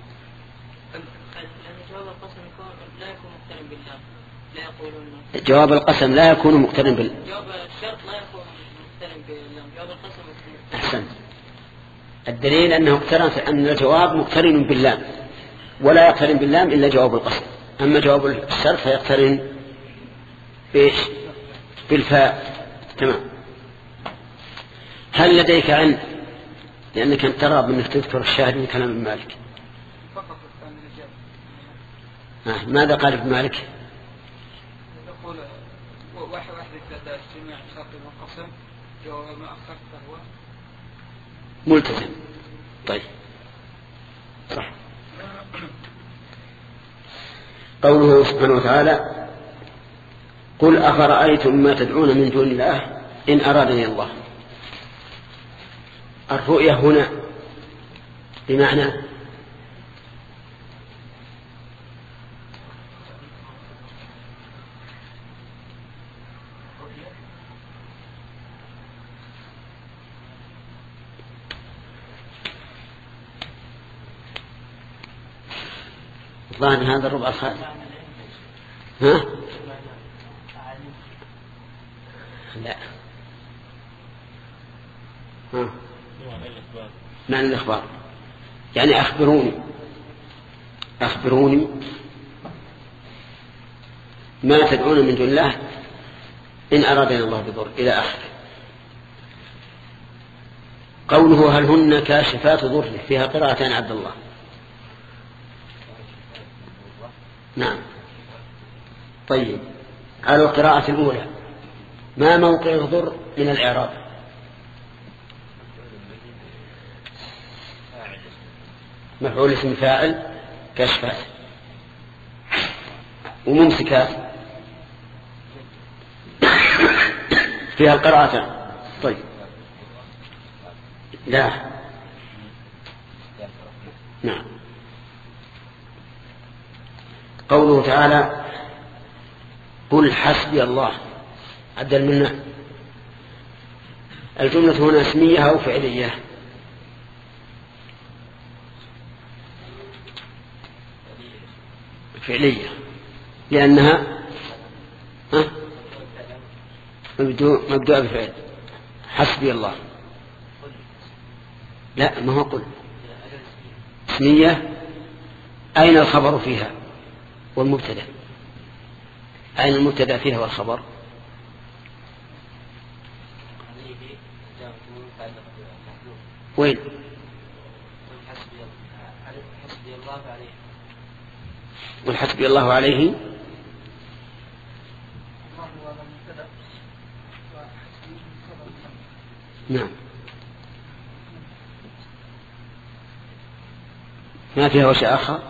جواب القسم لا يكون مقترن بالله، لا يقولون جواب القسم لا يكون مقترن بالله. جواب الشرط لا يكون مقترن بالله، جواب القسم مقترن. أحسن. الدليل أنه اقترن أن الجواب مقترن بالله، ولا يقترن بالله إلا جواب القسم. أما جواب الشرط فيقترن بإيش؟ بالفاء. تمام. هل لديك علم، لأنك أنت ترى بأنك تذكر الشاهد من كلام ابن مالك؟ آه. ماذا قال ابن مالك؟ يقول واحد واحد إذا اجتماع شرط والقسم جواب ما أخذ فهو ملتزم. طيب صح. قوله سبحانه وتعالى قل أفرأيتم ما تدعون من دون الله إن أرادني الله. الرؤية هنا بمعنى ظاهر هذا الربع الخالي. ها؟ لا. ها؟ معنى الإخبار يعني أخبروني أخبروني ما تدعون من دون الله إن أرادنا الله بضر إلى آخره. قوله هل هن كاشفات ضره فيها قراءتان عبد الله. نعم. طيب، على القراءة الأولى ما موقع الضر من الإعراب؟ مفعول اسم فاعل كشفات، وممسكات فيها القراءة. طيب لا، نعم. قوله تعالى قل حسبي الله، عدل منه. الجملة هنا اسمية أو فعلية؟ فعلية، لأنها مبدوءة بفعل. حسبي الله، لا ما هو قل، اسمية. أين الخبر فيها والمبتدأ؟ أين المبتدأ فيها والخبر؟ وين؟ والحسبي الله عليه. نعم، ما فيها وشيء آخر.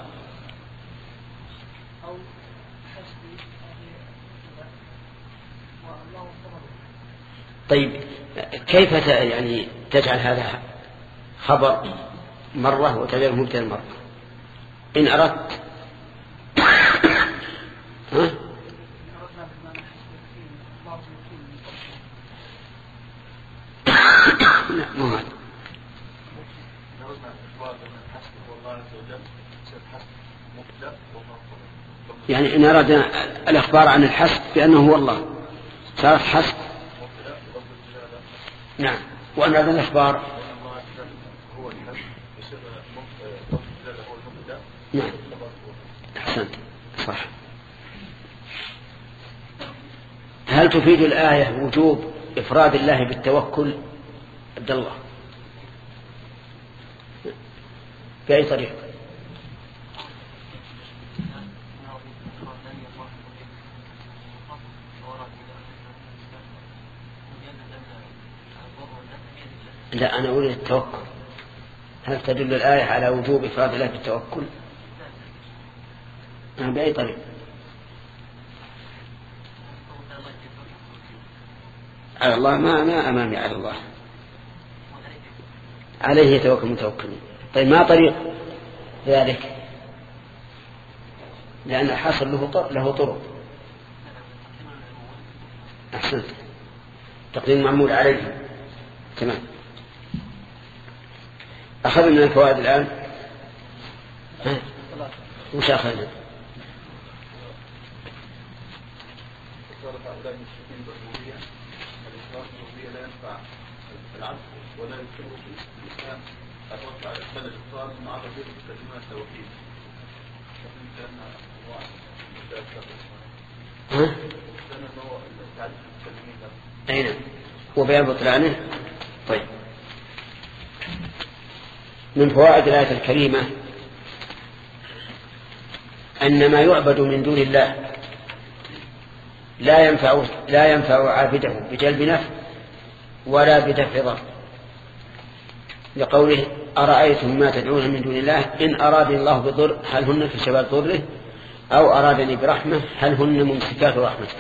طيب كيف يعني تجعل هذا خبر مرة وتجعله مبتدأ مرة؟ إن أردت ها؟ لا مو هذا. يعني إن أردنا الإخبار عن الحسب بأنه هو الله صارت حسب. نعم. وأن أردنا الإخبار نعم. أحسنت، صح. هل تفيد الآية وجوب إفراد الله بالتوكل؟ عبد الله، بأي طريقة؟ لا، أنا أريد التوكل. هل تدل الآية على وجوب إفراد الله بالتوكل؟ بأي طريقة؟ على الله ما ما أمامي على الله، عليه يتوكل متوكلين. طيب ما طريق ذلك؟ لأن الحاصل له له طرق. أحسنت، تقديم معمول عليه. تمام. أخذنا من الفوائد الآن. وش أخذنا؟ ولا يمكنه في الإسلام الرد على السنة الإقرار مع رجل كلمة التوحيد. ها؟ أين؟ وبيان بطلانه. طيب، من فوائد الآية الكريمة أن ما يعبد من دون الله لا ينفع لا ينفع عابده بجلب نفع ولا بدفع ضر، لقوله أرأيتم ما تدعون من دون الله إن أراد الله بضر هل هن في شباب ضره أو أرادني برحمة هل هن ممسكات رحمته.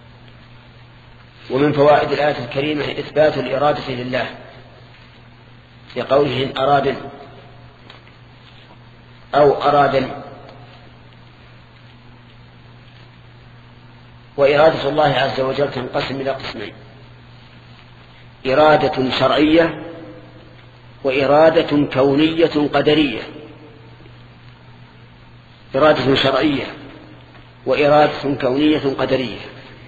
ومن فوائد الآية الكريمة إثبات الإرادة لله، لقوله إن أراد أو أرادني. وإرادة الله عز وجل تنقسم إلى قسمين: إرادة شرعية وإرادة كونية قدرية. إرادة شرعية وإرادة كونية قدرية.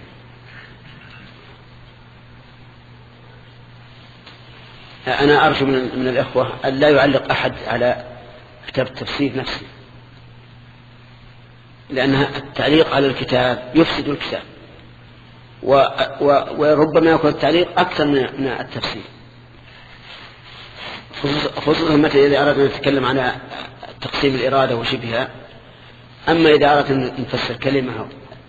أنا أرجو من الإخوة أن لا يعلق أحد على كتاب التفسير نفسه، لأن التعليق على الكتاب يفسد الكتاب، و... و... وربما يكون التعليق أكثر من التفسير، خصوصا متى إذا أردنا نتكلم عن تقسيم الإرادة وشبهها. أما إذا أردنا أن نفسر كلمة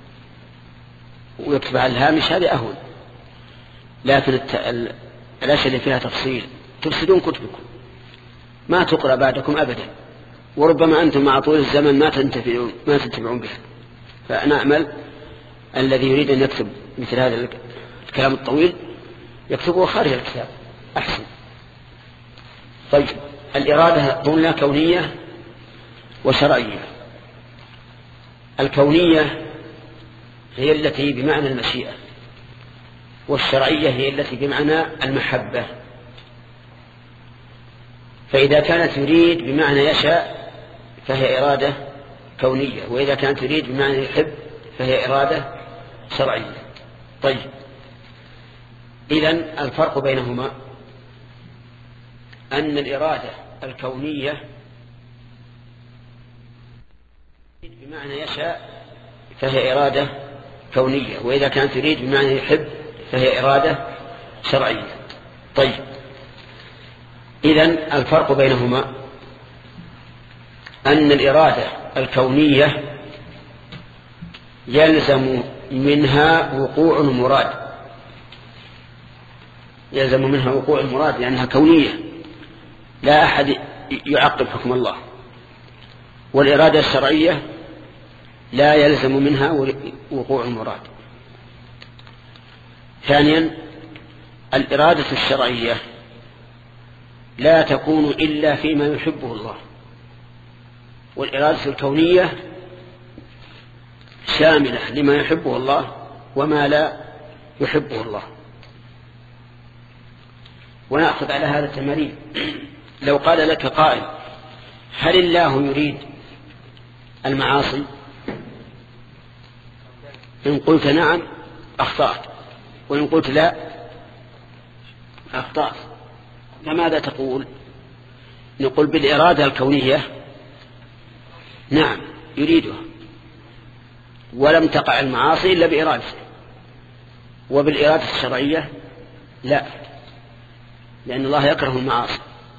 ويكتب على الهامش هذه أهون، لكن الت... الأشياء اللي فيها تفصيل تفسدون كتبكم، ما تقرأ بعدكم أبدا، وربما أنتم مع طول الزمن ما تنتفعون ما تنتفعون بها. فنأمل الذي يريد أن يكتب مثل هذا الكلام الطويل يكتبه خارج الكتاب أحسن. طيب، الإرادة قلنا كونية وشرعية. الكونية هي التي بمعنى المشيئة، والشرعية هي التي بمعنى المحبة. فإذا كانت يريد بمعنى يشاء فهي إرادة كونية، وإذا كانت يريد بمعنى يحب فهي إرادة شرعية. طيب، إذن الفرق بينهما أن الإرادة الكونية بمعنى يشاء فهي إرادة كونية، وإذا كانت تريد بمعنى يحب فهي إرادة شرعية. طيب، إذن الفرق بينهما أن الإرادة الكونية يلزم منها وقوع المراد، يلزم منها وقوع المراد لأنها كونية لا أحد يعقب حكم الله. والإرادة الشرعية لا يلزم منها وقوع المراد. ثانيا، الإرادة الشرعية لا تكون إلا فيما يحبه الله، والإرادة الكونية شاملة لما يحبه الله وما لا يحبه الله. ونأخذ على هذا التمرين. لو قال لك قائل: هل الله يريد المعاصي؟ إن قلت نعم أخطأت، وإن قلت لا أخطأت. فماذا تقول؟ نقول بالإرادة الكونية نعم يريدها، ولم تقع المعاصي إلا بإرادته. وبالإرادة الشرعية لا، لأن الله يكره المعاصي.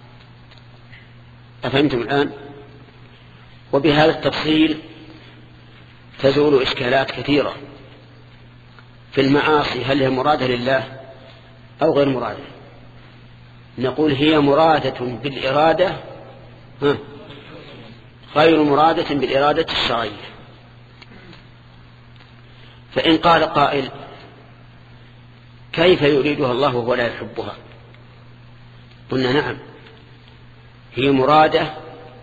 أفهمتم الآن؟ وبهذا التفصيل تزول إشكالات كثيرة في المعاصي، هل هي مرادة لله أو غير مرادة؟ نقول هي مرادة بالإرادة غير مرادة بالإرادة الشرعية. فإن قال قائل: كيف يريدها الله وهو لا يحبها؟ قلنا نعم، هي مرادة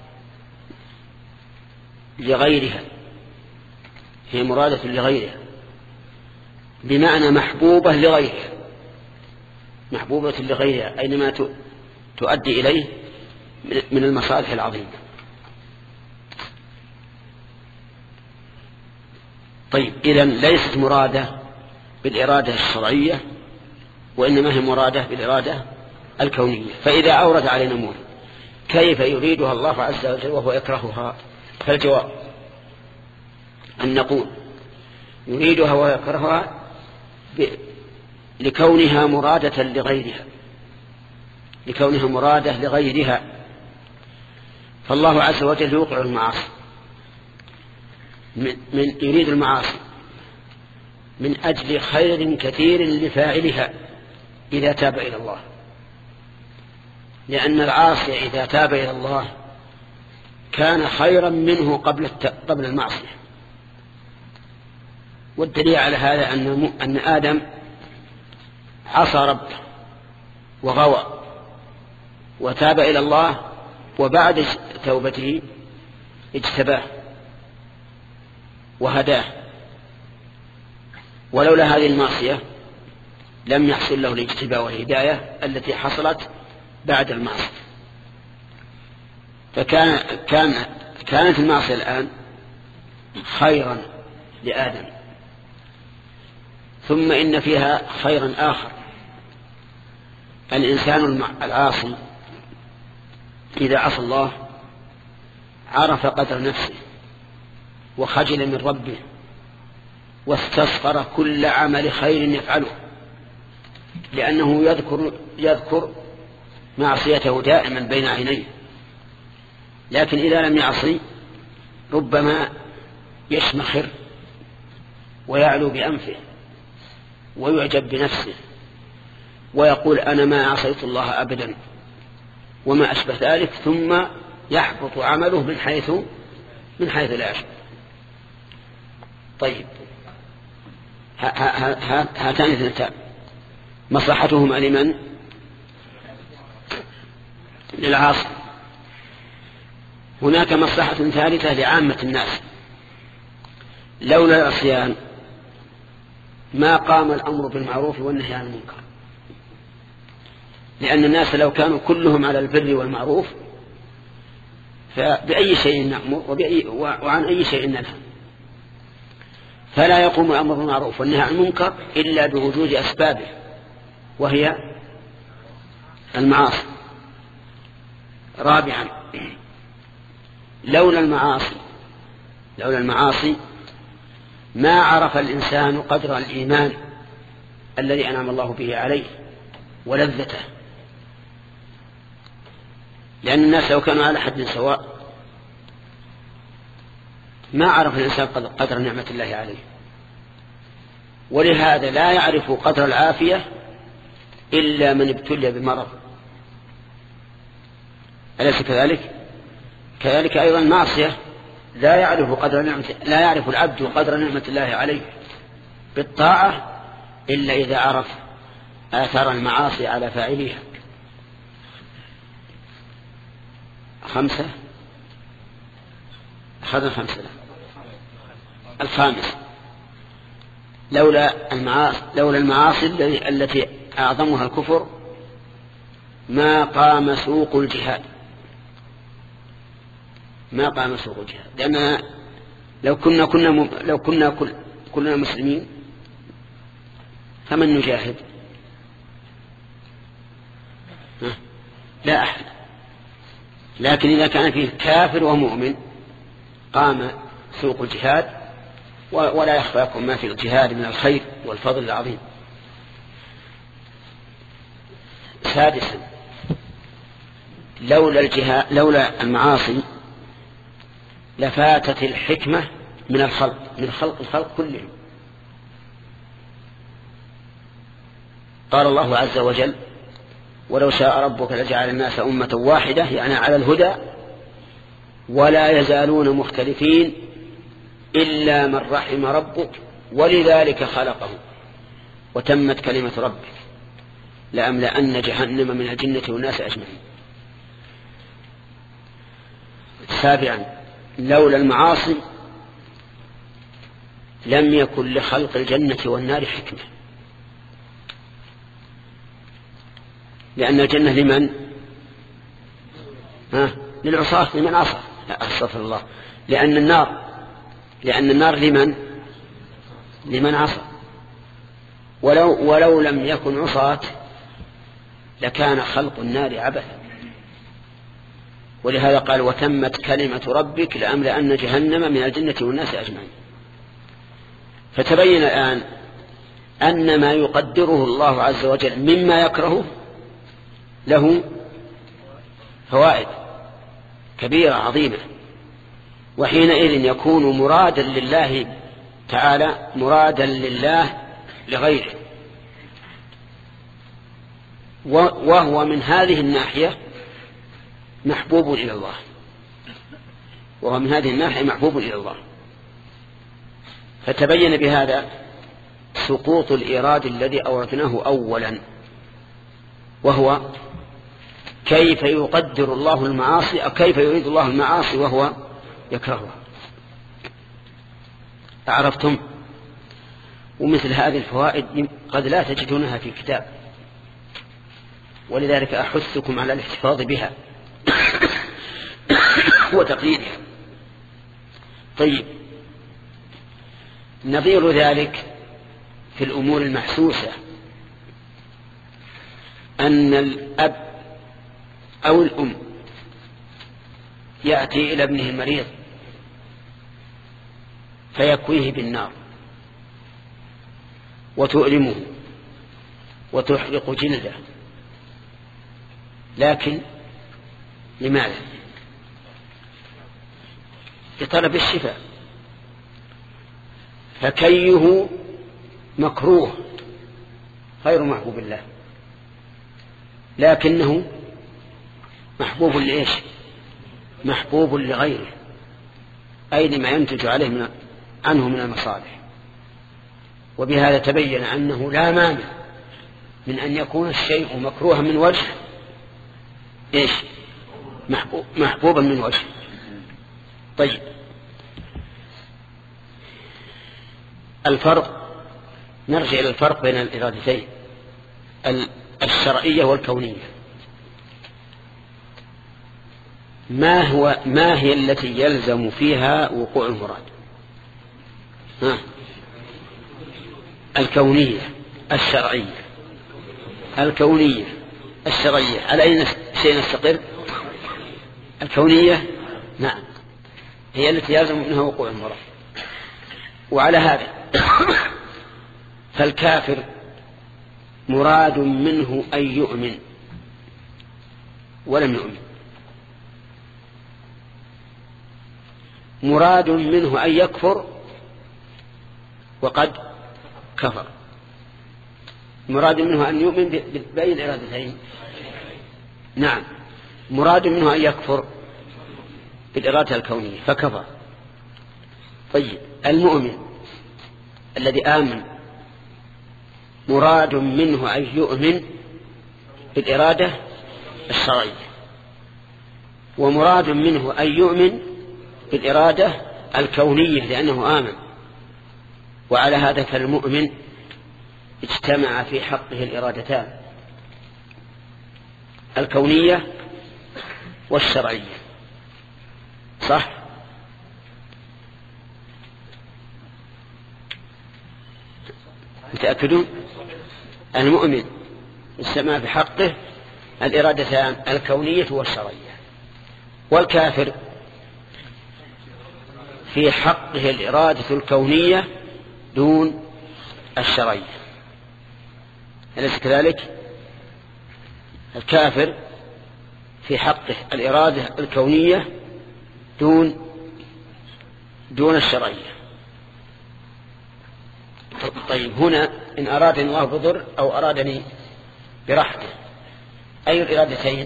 لغيرها، هي مرادة لغيرها بمعنى محبوبة لغيرها، محبوبة لغيرها أينما تؤدي إليه من المصالح العظيمة. طيب، إذن ليست مرادة بالإرادة الشرعية، وإنما هي مرادة بالإرادة الكونية. فإذا أورد علينا أمور كيف يريدها الله عز وجل وهو يكرهها، فالجواب أن نقول يريدها ويكرهها لكونها مرادة لغيرها، لكونها مرادة لغيرها. فالله عز وجل يوقع المعاصي، من, من يريد المعاصي من أجل خير كثير لفاعلها إذا تاب إلى الله، لأن العاصي إذا تاب إلى الله كان خيرا منه قبل قبل المعصية. والدليل على هذا أن أن آدم عصى ربه وغوى وتاب إلى الله، وبعد توبته اجتباه وهداه، ولولا هذه المعصية لم يحصل له الاجتباء والهداية التي حصلت بعد المعصية. فكان كان كانت المعصية الآن خيرا لآدم، ثم إن فيها خيرا آخر. الإنسان العاصي إذا عصى الله عرف قدر نفسه وخجل من ربه واستصغر كل عمل خير يفعله، لأنه يذكر, يذكر معصيته دائما بين عينيه. لكن إذا لم يعصي ربما يشمخر ويعلو بأنفه ويعجب بنفسه ويقول أنا ما عصيت الله أبدا وما أشبه ذلك، ثم يحبط عمله من حيث من حيث لا يشعر. طيب، هاتان اثنتان مصلحتهما لمن؟ للعاصي. هناك مصلحة ثالثة لعامة الناس، لولا العصيان ما قام الأمر بالمعروف والنهي عن المنكر، لأن الناس لو كانوا كلهم على البر والمعروف فبأي شيء نأمر وبأي وعن أي شيء ننهى. فلا يقوم الأمر بالمعروف والنهي عن المنكر إلا بوجود أسبابه، وهي المعاصي. رابعا، لولا المعاصي لولا المعاصي ما عرف الإنسان قدر الإيمان الذي أنعم الله به عليه ولذته، لأن الناس لو كانوا على حد سواء ما عرف الإنسان قدر نعمة الله عليه. ولهذا لا يعرف قدر العافية إلا من ابتلي بمرض، أليس كذلك؟ كذلك أيضا معصية لا يعرف قدر نعمة لا يعرف العبد قدر نعمة الله عليه بالطاعة إلا إذا عرف آثار المعاصي على فاعليها. خمسة أخذنا خمسة الخامس، لولا المعاصي لولا المعاصي التي أعظمها الكفر ما قام سوق الجهاد ما قام سوق الجهاد لأننا لو كنا كنا م... لو كنا كل... كلنا مسلمين فمن نجاهد؟ لا أحد. لكن إذا كان فيه كافر ومؤمن قام سوق الجهاد، ولا يخفاكم ما في الجهاد من الخير والفضل العظيم. سادسا، لولا الجهاد لولا المعاصي لفاتت الحكمة من الخلق من خلق الخلق كلهم. قال الله عز وجل: ولو شاء ربك لجعل الناس أمة واحدة، يعني على الهدى، ولا يزالون مختلفين إلا من رحم ربك ولذلك خلقه وتمت كلمة ربك لأملأن جهنم من الجنة والناس أجمعين. سابعا، لولا المعاصي لم يكن لخلق الجنة والنار حكمة، لأن الجنة لمن؟ ها؟ للعصاة، لمن عصى. لا أستغفر الله. لأن النار لأن النار لمن؟ لمن عصى. ولو ولو لم يكن عصاة لكان خلق النار عبثا. ولهذا قال: وتمت كلمة ربك لأملأن جهنم من الجنة والناس أجمعين. فتبين الآن أن ما يقدره الله عز وجل مما يكرهه له فوائد كبيرة عظيمة، وحينئذ يكون مرادا لله تعالى مرادا لله لغيره، وهو من هذه الناحية محبوب إلى الله وهو من هذه الناحية محبوب إلى الله. فتبين بهذا سقوط الإيراد الذي أوردناه أولا، وهو كيف يقدر الله المعاصي أو كيف يريد الله المعاصي وهو يكرهها. أعرفتم؟ ومثل هذه الفوائد قد لا تجدونها في كتاب، ولذلك أحثكم على الاحتفاظ بها وتقليدها. طيب، نظير ذلك في الأمور المحسوسة أن الأب أو الأم يأتي إلى ابنه المريض فيكويه بالنار وتؤلمه وتحرق جلده، لكن لماذا؟ لطلب الشفاء. فكيه مكروه غير محبوب الله، لكنه محبوب لإيش؟ محبوب لغيره، أي لما ينتج عليه من عنه من المصالح. وبهذا تبين أنه لا مانع من أن يكون الشيء مكروها من وجه إيش؟ محبوب محبوبا من وجه. طيب، الفرق، نرجع إلى الفرق بين الإرادتين الشرعية والكونية. ما هو ما هي التي يلزم فيها وقوع المراد؟ ها؟ الكونية الشرعية. الكونية الشرعية على أي شيء نستقر؟ الكونية، نعم، هي التي يلزم منها وقوع المراد. وعلى هذا فالكافر مراد منه أن يؤمن ولم يؤمن، مراد منه أن يكفر وقد كفر، مراد منه أن يؤمن بأي الإرادتين؟ نعم، مراد منه أن يكفر بالإرادة الكونية فكفر. طيب، المؤمن الذي آمن مراد منه أن يؤمن بالإرادة الشرعية، ومراد منه أن يؤمن بالإرادة الكونية لأنه آمن. وعلى هذا فالمؤمن اجتمع في حقه الإرادتان، الكونية والشرعية، صح؟ متأكدون؟ المؤمن اجتمع في حقه الإرادتان الكونية والشرعية. والكافر في حقه الإرادة الكونية دون الشرعية، أليس كذلك؟ الكافر في حقه الإرادة الكونية دون دون الشرعية. طيب، هنا إن أرادني الله بضر أو أرادني برحمة، أي الإرادتين؟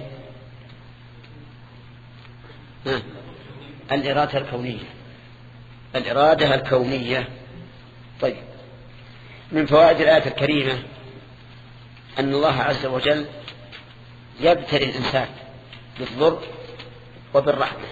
الإرادة الكونية، الإرادة الكونية. طيب، من فوائد الآية الكريمة أن الله عز وجل يبتلي الإنسان بالضر وبالرحمة.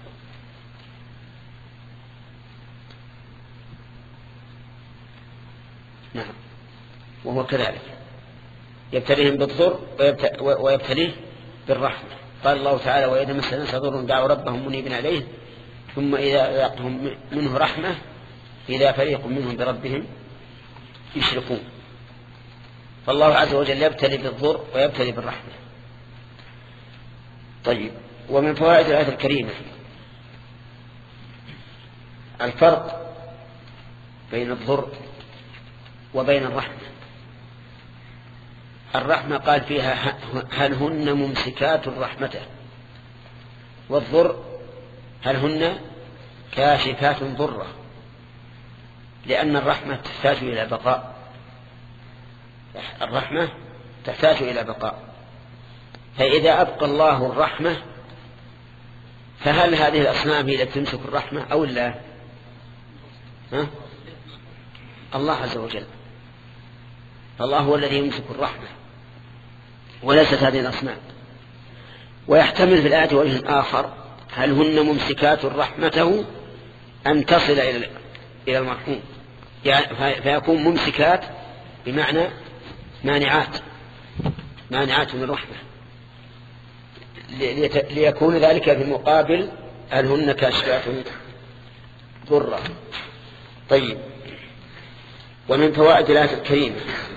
نعم، وهو كذلك يبتليهم بالضر ويبتليه بالرحمة. قال الله تعالى: وإذا مس الناس ضر دعوا ربهم منيبين إليه ثم إذا أذاقهم منه رحمة إذا فريق منهم بربهم يشركون. فالله عز وجل يبتلي بالضر ويبتلي بالرحمة. طيب، ومن فوائد الآية الكريمة الفرق بين الضر وبين الرحمة. الرحمة قال فيها: هل هن ممسكات رحمته، والضر هل هن كاشفات ضره، لأن الرحمة تحتاج إلى بقاء، الرحمة تحتاج إلى بقاء. فإذا أبقى الله الرحمة فهل هذه الأصنام هي التي تمسك الرحمة أو لا؟ ها؟ الله عز وجل، فالله هو الذي يمسك الرحمة وليست هذه الأصنام. ويحتمل في الآية وجه آخر: هل هن ممسكات رحمته أن تصل إلى إلى المرحوم، يعني فيكون ممسكات بمعنى مانعات، مانعات من الرحمة، ليكون ذلك في المقابل هل هن كاشفات ضرا. طيب، ومن فوائد الآية الكريمة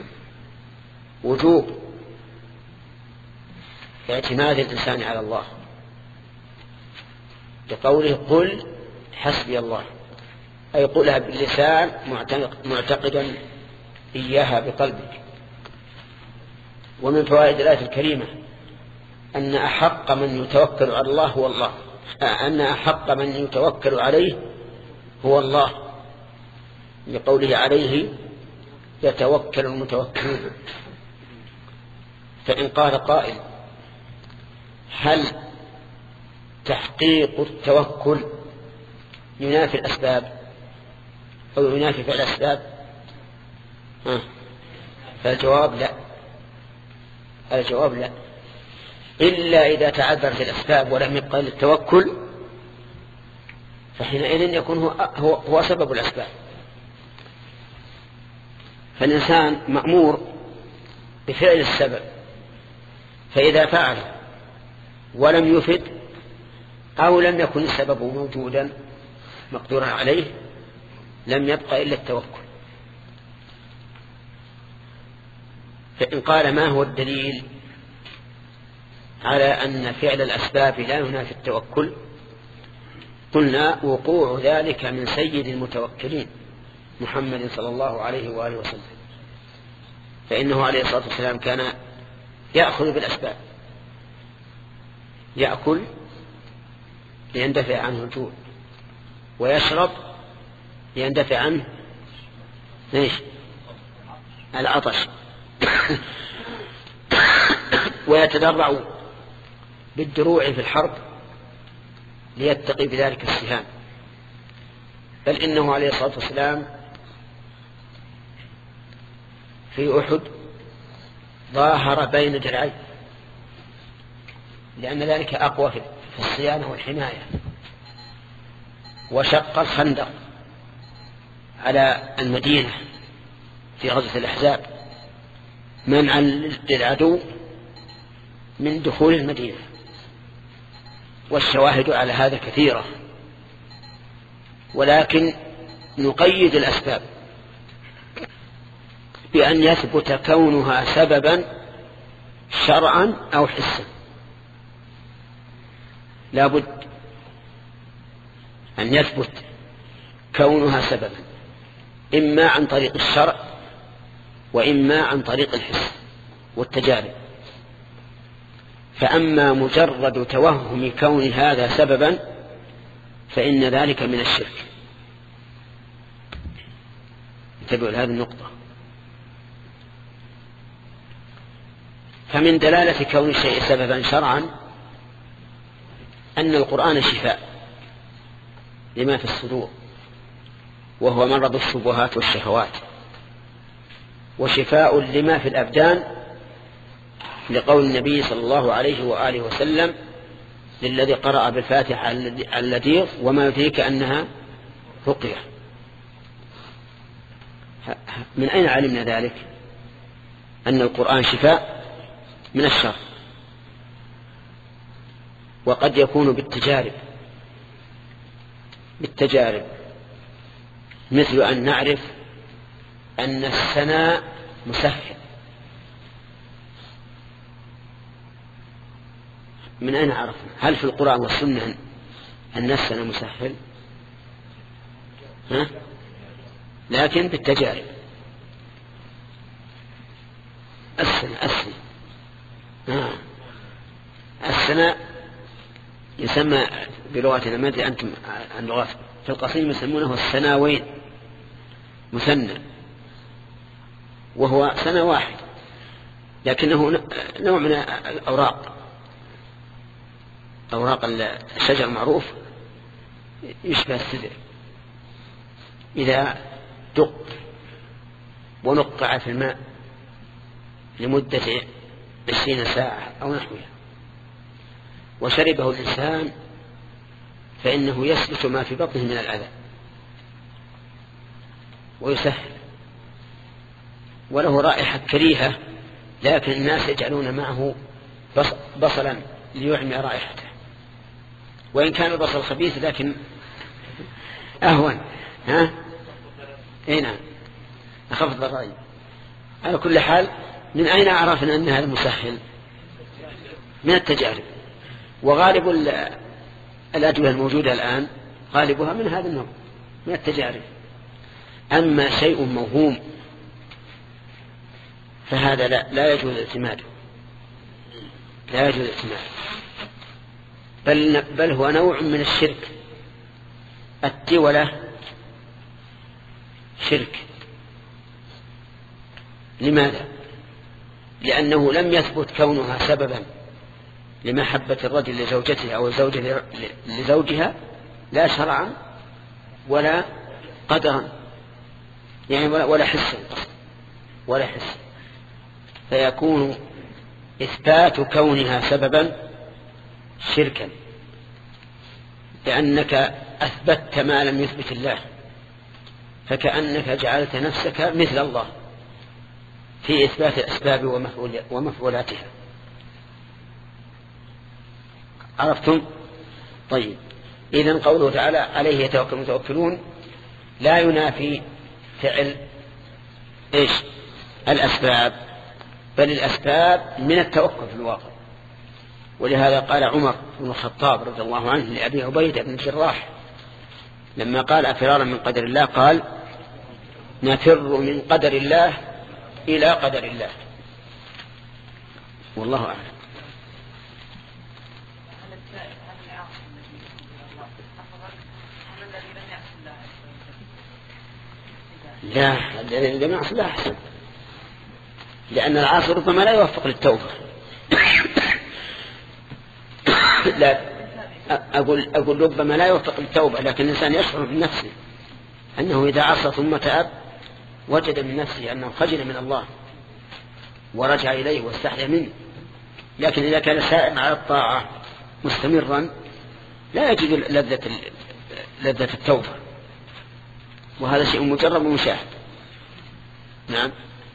وجوب اعتماد الإنسان على الله، بقوله: قل حسبي الله. أي قولها باللسان معتقدا إياها بقلبك. ومن فوائد الآية الكريمة أن أحق من يتوكل على الله هو الله، أن أحق من يتوكل عليه هو الله، لقوله عليه يتوكل المتوكلون. فإن قال قائل هل تحقيق التوكل ينافي الأسباب أو ينافي فعل الأسباب؟ ها. فالجواب لا، الجواب لا، إلا إذا تعذرت الأسباب ولم يبقى للتوكل فحينئذ يكون هو, هو, هو سبب الأسباب. فالإنسان مأمور بفعل السبب، فإذا فعل ولم يفد أو لم يكن السبب موجودا مقدورا عليه لم يبقى إلا التوكل. فإن قال ما هو الدليل على أن فعل الأسباب لا ينافي التوكل؟ قلنا وقوع ذلك من سيد المتوكلين محمد صلى الله عليه وآله وسلم، فإنه عليه الصلاة والسلام كان يأخذ بالأسباب، يأكل ليندفع عنه الجوع، ويشرب ليندفع عنه ايش؟ العطش، ويتدرع بالدروع في الحرب ليتقي بذلك السهام. بل إنه عليه الصلاة والسلام في أحد ظاهر بين درعين لأن ذلك أقوى في الصيانة والحماية، وشق الخندق على المدينة في غزوة الأحزاب منعا للعدو من دخول المدينة، والشواهد على هذا كثيرة. ولكن نقيد الأسباب بأن يثبت كونها سببا شرعا أو حسا، لا بد أن يثبت كونها سببا إما عن طريق الشرع وإما عن طريق الحس والتجارب. فأما مجرد توهم كون هذا سببا فإن ذلك من الشرك. انتبهوا لهذه النقطة. فمن دلالة كون الشيء سببا شرعا أن القرآن شفاء لما في الصدور، وهو مرض الشبهات والشهوات، وشفاء لما في الأبدان، لقول النبي صلى الله عليه وآله وسلم للذي قرأ بالفاتحة اللذيذ وما يدريك أنها رقية. من أين علمنا ذلك؟ أن القرآن شفاء من الشر، وقد يكون بالتجارب بالتجارب مثل أن نعرف أن السناء مسهل. من أين عرفنا؟ هل في القرآن والسنة أن السناء مسهل؟ ها؟ لكن بالتجارب. السنة السنة آه. السناء يسمى بلغتنا، ما أدري أنتم عن لغات في القصيم يسمونه السناوين مثنى، وهو سنة واحد لكنه نوع من الأوراق، أوراق الشجر معروف يشبه السدر، إذا دق ونقع في الماء لمدة عشرين ساعة أو نحوها وشربه الإنسان فإنه يسلت ما في بطنه من الأذى ويسهل، وله رائحة كريهة لكن الناس يجعلون معه بصلا ليعمي رائحته، وإن كان البصل خبيث لكن أهون. ها؟ أي نعم، أخف الضرائب. على كل حال، من أين عرفنا أن هذا مسهل؟ من التجارب. وغالب الأدوية الموجودة الآن غالبها من هذا النوع، من التجارب. أما شيء موهوم فهذا لا, لا يجوز اعتماده، لا يجوز اعتماده، بل, بل هو نوع من الشرك. التولة شرك. لماذا؟ لأنه لم يثبت كونها سببا لمحبة الرجل لزوجته أو الزوجة لزوجها، لا شرعا ولا قدرا، يعني ولا حسا ولا حسا. فيكون إثبات كونها سببا شركا، لأنك أثبتت ما لم يثبت الله، فكأنك جعلت نفسك مثل الله في إثبات الأسباب ومفعولاتها. عرفتم؟ طيب، إذن قوله تعالى عليه يتوكل المتوكلون لا ينافي فعل إيش؟ الأسباب، بل الأسباب من التوكل في الواقع. ولهذا قال عمر بن الخطاب رضي الله عنه لأبي عبيدة بن الجراح لما قال أفرارا من قدر الله، قال نفر من قدر الله إلى قدر الله. والله أعلم. لا، الذي لم يعصي الله أحسن، لأن العاصي ربما لا يوفق للتوبة. لا أقول, أقول ربما لا يوفق للتوبة، لكن الإنسان يشعر من نفسه أنه إذا عصى ثم تاب وجد من نفسه أنه خجل من الله ورجع إليه واستحيا منه. لكن إذا كان سائر على الطاعة مستمرا لا يجد لذة لذة التوبة، وهذا شيء مجرب ومشاهد. نعم.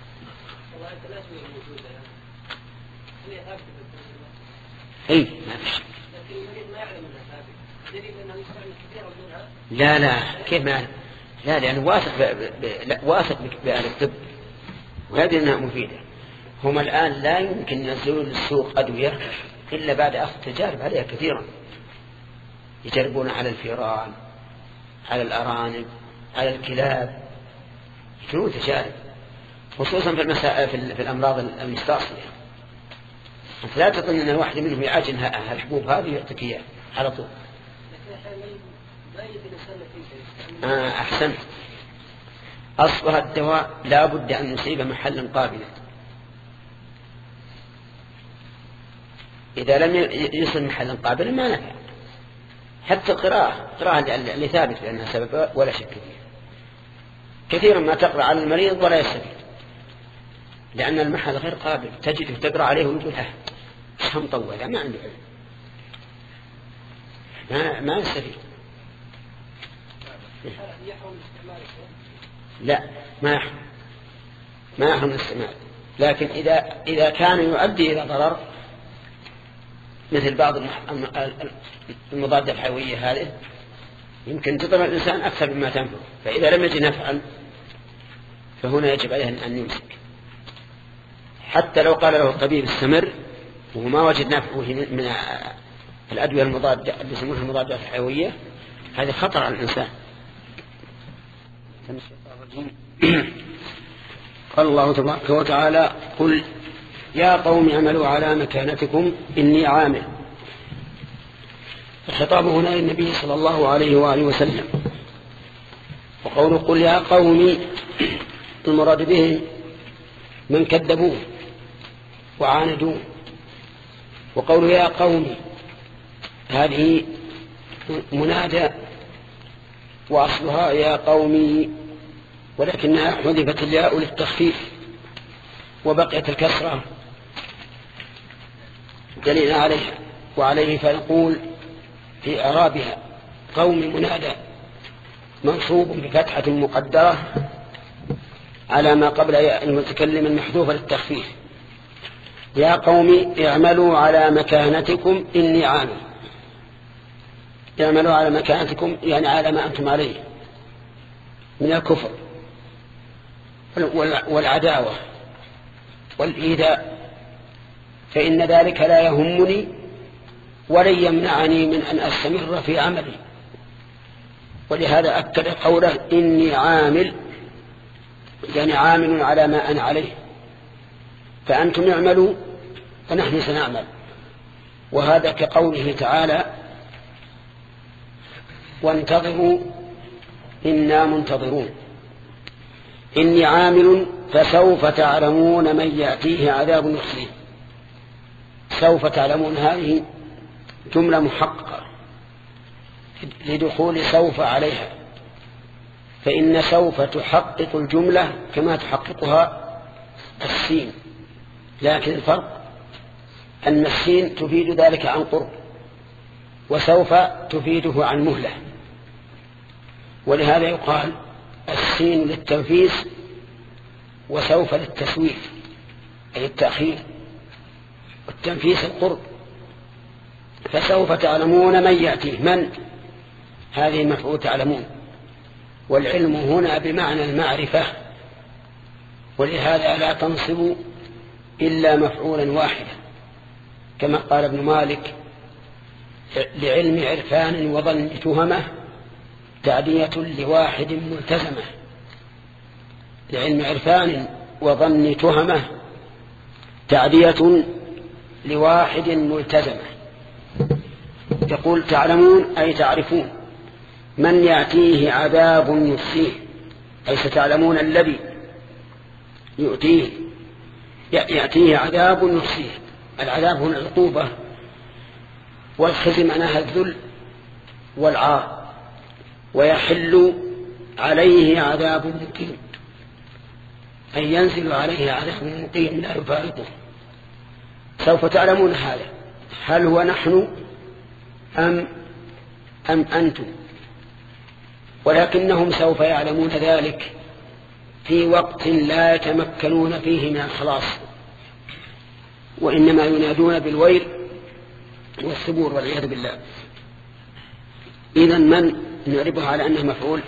اي ما في شك. لا لا كيف ما لا لأنه واثق ب... ب... واثق بأهل الطب ويدري أنها مفيدة. هم الآن لا يمكن ينزلون للسوق أدوية إلا بعد أخذ تجارب عليها كثيرا، يجربون على الفئران، على الأرانب، على الكلاب، يجربون تجارب خصوصا في المسائل في, في الأمراض المستعصية. أنت لا تظن أن الواحد منهم يعجن هالحبوب هذه يعطيك إياه على طول. آه أحسن. أصلها الدواء لا بد أن يصيب محلا قابلا. إذا لم يصل محلا قابلا ما نفع. حتى القراءة القراءة اللي ثابت بأنها سبب ولا شك فيها. كثيرا ما تقرأ على المريض ولا يستفيد، لأن المحل غير قابل. تجد تقرأ عليه ويقول ها مش مطولة، ما عنده علم، ما ما يستفيد. لا ما يحرم ما يحرم الاستعمال، لكن إذا إذا كان يؤدي إلى ضرر مثل بعض المضادات الحيوية هذه يمكن تضر الإنسان أكثر مما تنفعه، فإذا لم يجد نفعا فهنا يجب عليه أن يمسك، حتى لو قال له الطبيب استمر وهو ما وجد نفعه من الأدوية المضادة اللي يسمونها المضادات الحيوية. هذا خطر على الإنسان. قال الله تبارك وتعالى قل يا قوم اعملوا على مكانتكم إني عامل. الخطاب هنا للنبي صلى الله عليه وآله وسلم. وقوله قل يا قوم المراد به من كذبوه وعاندوه. وقوله يا قوم هذه منادى وأصلها يا قومي، ولكنها حذفت الياء للتخفيف وبقيت الكسرة دليل عليها وعليه، فنقول في إعرابها قوم منادى منصوب بفتحة مقدرة على ما قبل ياء المتكلم المحذوفة للتخفيف. يا قوم اعملوا على مكانتكم إني عامل. اعملوا على مكانتكم يعني على ما أنتم عليه من الكفر والعداوة والإيذاء، فإن ذلك لا يهمني ولن يمنعني من أن أستمر في عملي. ولهذا أكد قوله إني عامل، يعني عامل على ما أنا عليه، فأنتم اعملوا فنحن سنعمل. وهذا كقوله تعالى وانتظروا إنا منتظرون. إني عامل فسوف تعلمون من يأتيه عذاب يخزيه. سوف تعلمون هذه جملة محققة لدخول سوف عليها، فإن سوف تحقق الجملة كما تحققها السين، لكن الفرق أن السين تفيد ذلك عن قرب، وسوف تفيده عن مهلة. ولهذا يقال السين للتنفيس وسوف للتسويف، أي التأخير، والتنفيس القرب. فسوف تعلمون من يأتيه، من هذه مفعول تعلمون، والعلم هنا بمعنى المعرفة، ولهذا لا تنصب إلا مفعولا واحدا، كما قال ابن مالك لعلم عرفان وظن تهمة تعدية لواحد ملتزمة. لعلم عرفان وظن تهمة تعدية لواحد ملتزمة. يقول تعلمون أي تعرفون من يأتيه عذاب يخزيه، أي ستعلمون الذي يؤتيه يأتيه عذاب يخزيه. العذاب هنا العقوبة، والخزي معناها الذل والعار، ويحل عليه عذاب مقيم، أي ينزل عليه عذاب مقيم لا يفارقه. سوف تعلمون هذا، هل هو نحن أم أم أنتم؟ ولكنهم سوف يعلمون ذلك في وقت لا يتمكنون فيه من الخلاص، وإنما ينادون بالويل والثبور والعياذ بالله. إذن من نعربها على أنه مفعول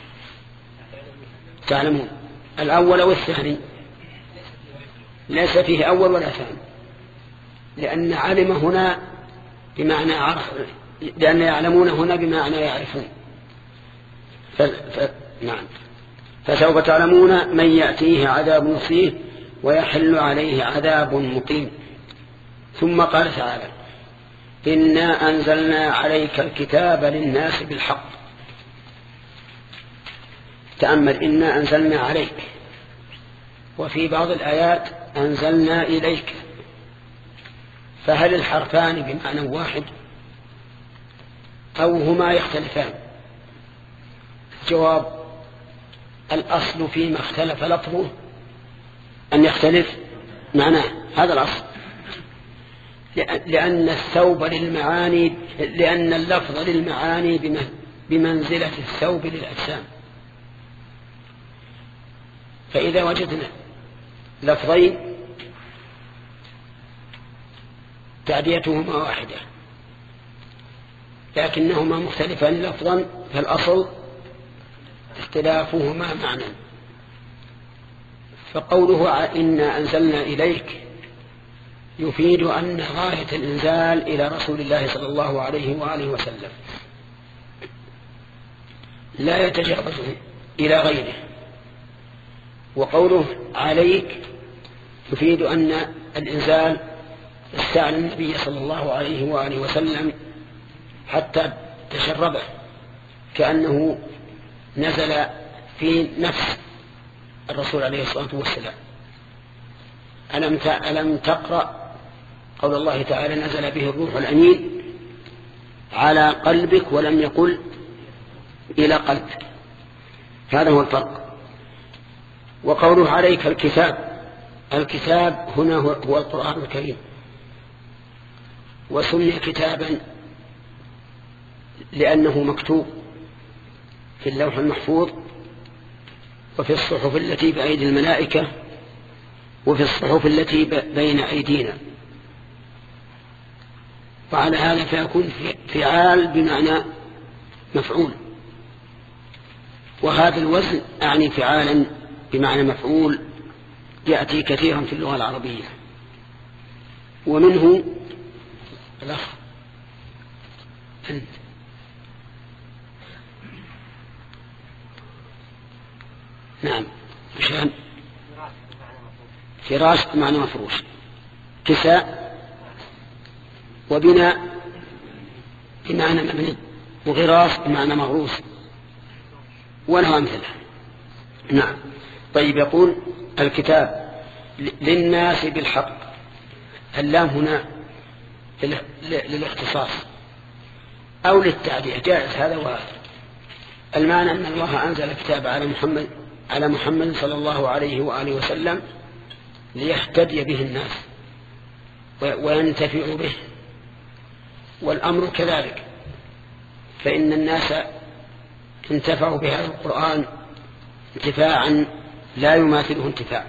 تعلمون؟ الأول والثاني ليس فيه أول ولا ثاني، لأن علم هنا بمعنى عرف، لأن يعلمون هنا بمعنى يعرفون. ف... ف... نعم. فسوف تعلمون من يأتيه عذاب يخزيه ويحل عليه عذاب مقيم. ثم قال تعالى إنا أنزلنا عليك الكتاب للناس بالحق. تأمل، إنا أنزلنا عليك، وفي بعض الآيات أنزلنا إليك، فهل الحرفان بمعنى واحد أو هما يختلفان؟ جواب الأصل فيما اختلف لفظه أن يختلف معناه، هذا الأصل، لأن الثوب للمعاني، لأن اللفظ للمعاني بمنزلة الثوب للأجسام. فإذا وجدنا لفظين تعديتهما واحدة لكنهما مختلفان لفظا، فالأصل اختلافهما معنى. فقوله إنا أنزلنا إليك يفيد أن غاية الإنزال إلى رسول الله صلى الله عليه وآله وسلم، لا يتجاوزه إلى غيره. وقوله عليك يفيد أن الإنزال استعلى النبي صلى الله عليه وآله وسلم حتى تشربه، كأنه نزل في نفس الرسول عليه الصلاة والسلام. ألم ألم تقرأ قول الله تعالى نزل به الروح الأمين على قلبك، ولم يقل إلى قلبك. هذا هو الفرق. وقوله عليك الكتاب، الكتاب هنا هو القرآن الكريم، وسمي كتابا لأنه مكتوب في اللوح المحفوظ، وفي الصحف التي بأيدي الملائكة، وفي الصحف التي بين أيدينا. وعلى هذا فيكون فعال بمعنى مفعول، وهذا الوزن أعني فعالا بمعنى مفعول يأتي كثيرا في اللغة العربية. ومنه الأخ أنت نعم. مشان فراش بمعنى مفروش، كساء وبناء بمعنى مبني، وغراس بمعنى مغروس، ونحو أمثله. نعم. طيب يقول الكتاب للناس بالحق، اللام هنا للاختصاص أو للتعدية، جائز هذا وهذا. المعنى أن الله أنزل الكتاب على محمد على محمد صلى الله عليه وآله وسلم ليهتدي به الناس وينتفعوا به، والأمر كذلك، فإن الناس انتفعوا بهذا القرآن انتفاعا لا يماثله انتفاع.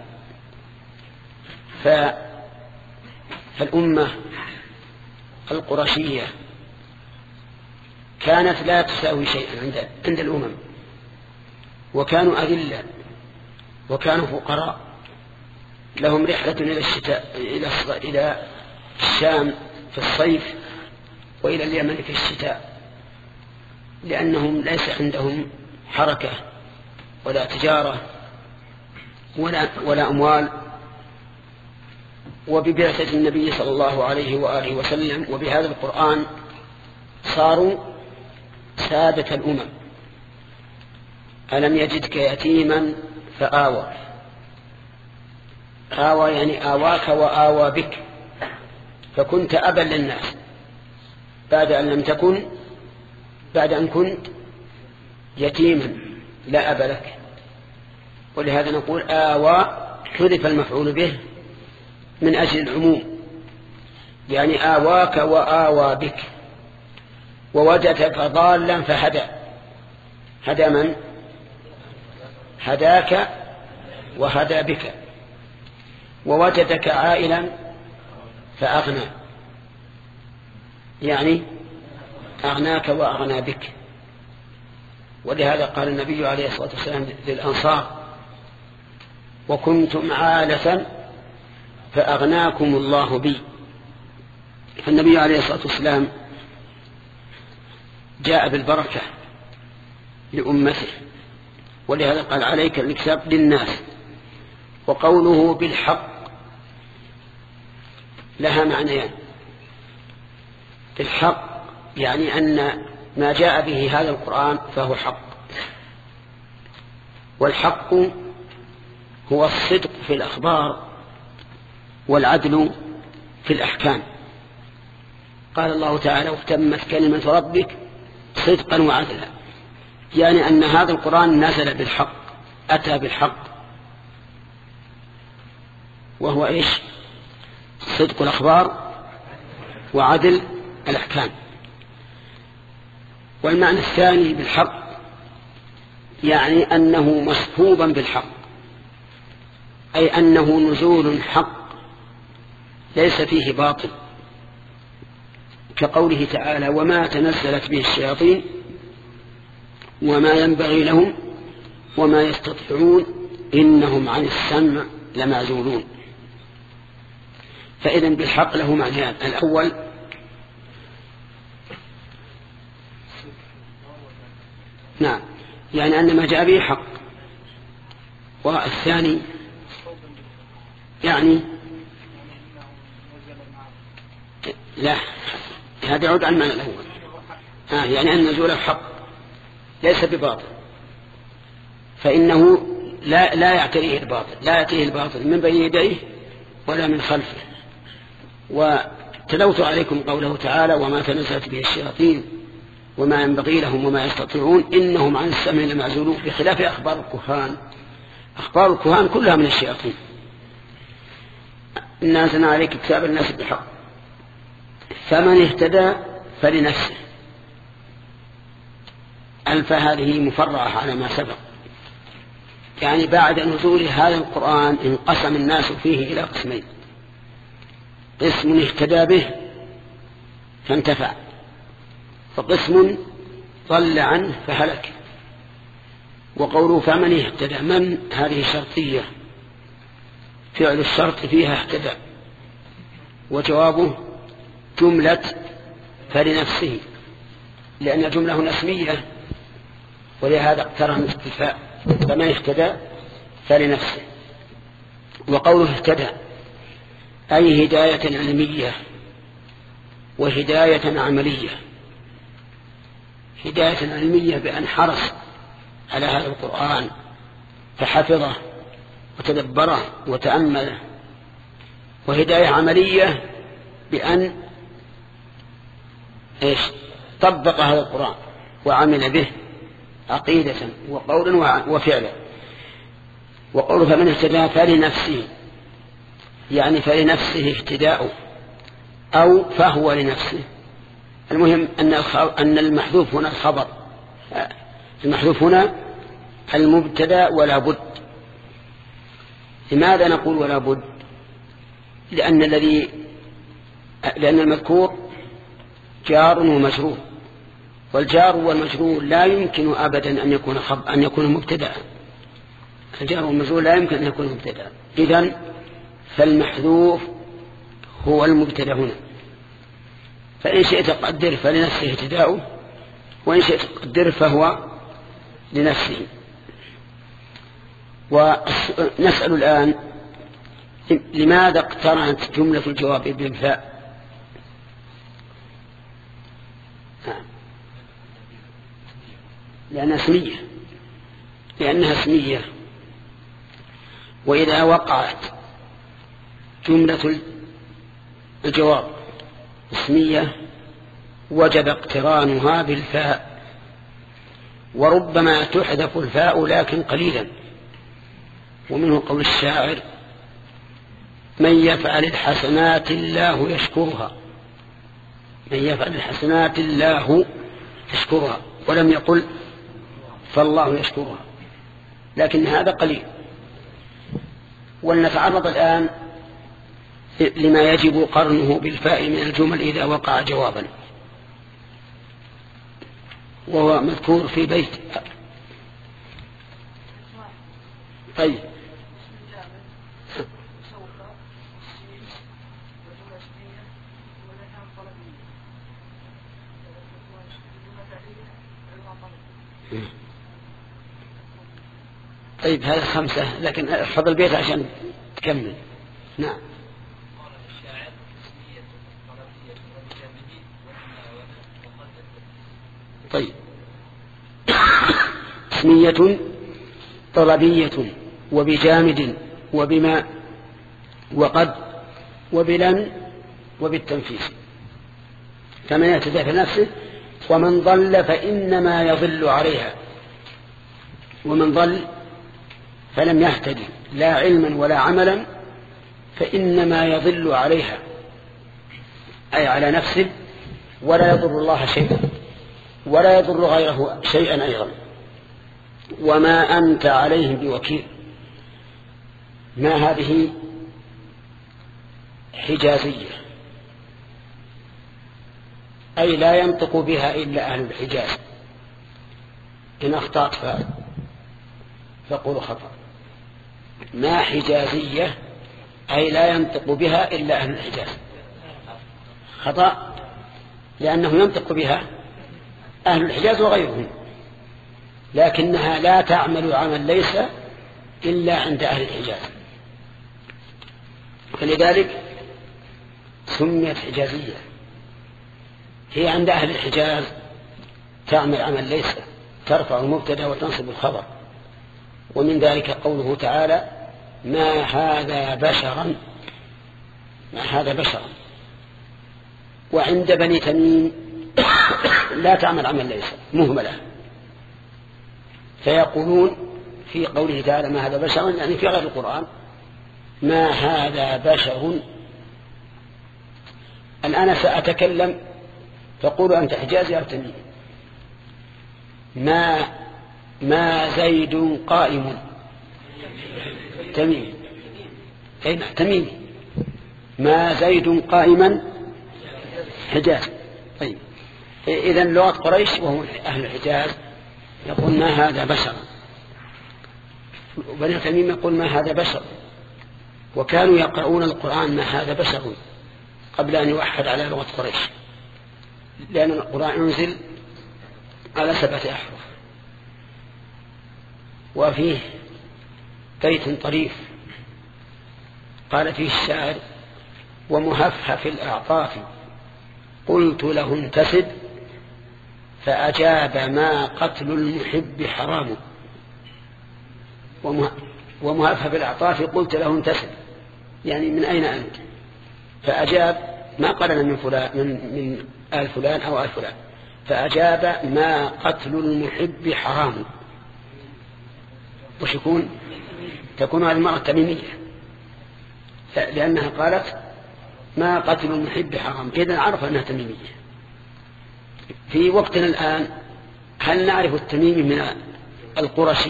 فالأمة القرشية كانت لا تساوي شيئا عند عند الأمم، وكانوا أذلة وكانوا فقراء، لهم رحلة إلى الشتاء إلى إلى الشام في الصيف وإلى اليمن في الشتاء، لأنهم ليس عندهم حركة ولا تجارة ولا, ولا أموال. وببعثة النبي صلى الله عليه وآله وسلم وبهذا القرآن صاروا سادة الأمم. ألم يجدك يتيما فآوى، آوى يعني آواك وآوى بك، فكنت أبا للناس بعد أن لم تكن بعد أن كنت يتيما لا أب لك. ولهذا نقول آوى حذف المفعول به من أجل العموم، يعني آواك وآوى بك. ووجدك ضالا فهدى، هدى من؟ هداك وهدى بك. ووجدك عائلا فأغنى، يعني أغناك وأغنى بك. ولهذا قال النبي عليه الصلاة والسلام للأنصار: وكنتم عالة فأغناكم الله بي. فالنبي عليه الصلاة والسلام جاء بالبركة لأمته، ولهذا قال: عليك الكتاب للناس. وقوله بالحق لها معنيان. بالحق يعني أن ما جاء به هذا القرآن فهو حق، والحق هو الصدق في الأخبار والعدل في الأحكام. قال الله تعالى: وتمت كلمة ربك صدقا وعدلا، يعني أن هذا القرآن نزل بالحق، أتى بالحق، وهو إيش؟ صدق الأخبار وعدل الأحكام. والمعنى الثاني بالحق يعني أنه مصحوبا بالحق، أي أنه نزول حق ليس فيه باطل، كقوله تعالى: وما تنزلت به الشياطين وما ينبغي لهم وما يستطيعون إنهم عن السمع لمعزولون. فإذن بالحق له معنيان: الأول نعم يعني أن ما جاء به حق، والثاني يعني لا، هذا يعود عن المعنى الأول. آه يعني أن نزول الحق ليس بباطل، فإنه لا لا يعتريه الباطل، لا يأتيه الباطل من بين يديه ولا من خلفه. وتلوت عليكم قوله تعالى: وما تنزلت به الشياطين وما ينبغي لهم وما يستطيعون إنهم عن السمع لمعزولون، بخلاف أخبار الكهان. أخبار الكهان كلها من الشياطين. إنا أنزلنا عليك كتاب الناس بالحق فمن اهتدى فلنفسه. ألف هذه مفرعة على ما سبق، يعني بعد نزول هذا القرآن انقسم الناس فيه إلى قسمين: قسم اهتدى به فانتفع، وقسم ضل عنه فهلك. وقوله فمن اهتدى، من هذه شرطية، فعل الشرط فيها اهتدى، وجوابه جملة فلنفسه، لأن جمله اسمية ولهذا اقترن استفاء. فمن اهتدى فلنفسه. وقوله اهتدى أي هداية علمية وهداية عملية. هداية علمية بأن حرص على هذا القرآن فحفظه وتدبره وتأمله، وهداية عملية بأن إيش طبق هذا القرآن وعمل به عقيدة وقولا وفعلا. وقوله فمن اهتدى فلنفسه يعني فلنفسه اهتداء أو فهو لنفسه. المهم أن المحذوف هنا الخبر، المحذوف هنا المبتدأ ولا بد. لماذا نقول ولا بد؟ لأن الذي لأن المذكور جار ومجرور، والجار والمجرور لا يمكن أبدا أن يكون خب أن يكون مبتدأ. الجار والمجرور لا يمكن أن يكون مبتدأ. إذن فالمحذوف هو المبتدأ هنا. فإن شئت قدر فلنفسه اهتداؤه، وإن شئت قدر فهو لنفسه. ونسأل الآن لماذا اقترنت جملة الجواب بالفاء؟ لأنها اسمية لأنها اسمية وإذا وقعت جملة الجواب اسمية وجب اقترانها بالفاء، وربما تحذف الفاء لكن قليلا. ومنه قول الشاعر من يفعل الحسنات الله يشكرها، من يفعل الحسنات الله يشكرها، ولم يقل فالله يشكرها، لكن هذا قليل. ولنتعرض الآن لما يجب قرنه بالفاء من الجمل إذا وقع جوابا، وهو مذكور في بيت. طيب طيب هذا خمسة، لكن احفظ البيت عشان تكمل. نعم. طيب اسمية طلبية وبجامد وبما وقد وبلن وبالتنفيس. فمن يهتدى فنفسه ومن ضل فإنما يضل عليها. ومن ضل فلم يهتدي لا علما ولا عملا فإنما يضل عليها، أي على نفسه، ولا يضر الله شيئا ولا يضر غيره شيئا أيضا. وما أنت عليهم بوكيل. ما هذه حجازية، أي لا ينطق بها إلا أهل الحجاز. إن أخطأت فقولوا خطأ. ما حجازية أي لا ينطق بها إلا أهل الحجاز. خطأ لأنه ينطق بها أهل الحجاز وغيرهم، لكنها لا تعمل عمل ليس إلا عند أهل الحجاز، فلذلك سميت حجازية. هي عند أهل الحجاز تعمل عمل ليس، ترفع المبتدا وتنصب الخبر. ومن ذلك قوله تعالى ما هذا بشرا، ما هذا بشرا. وعند بني تميم لا تعمل عمل ليس، مهملة، فيقولون في قوله تعالى ما هذا بشرا يعني في غير القرآن ما هذا بشر. الآن سأتكلم فقولوا أنت حجازي أو تميمي. ما ما زيد قائم، تميمي. أين تميمي. ما زيد قائما حجاز. طيب إذن لغة قريش وهم أهل الحجاز يقول ما هذا بشر، وبني تميم يقول ما هذا بشر. وكانوا يقرؤون القرآن ما هذا بشر قبل أن يوحد على لغة قريش، لأن القرآن ينزل على سبعة أحرف، وفيه بيت طريف قال فيه الشاعر: ومهفهف الأعطاف قلت له انتسب فأجاب: ما قتل المحب حرام. ومهفهف الأعطاف قلت له انتسب، يعني من أين أنت؟ فأجاب: ما قال من فلان من, من آل فلان أو آل فلان. فأجاب: ما قتل المحب حرام. وش يكون؟ تكون هذه المرأة تميمية، لأنها قالت: ما قتل المحب حرام، إذن عرف أنها تميمية. في وقتنا الآن هل نعرف التميمي من القرشي؟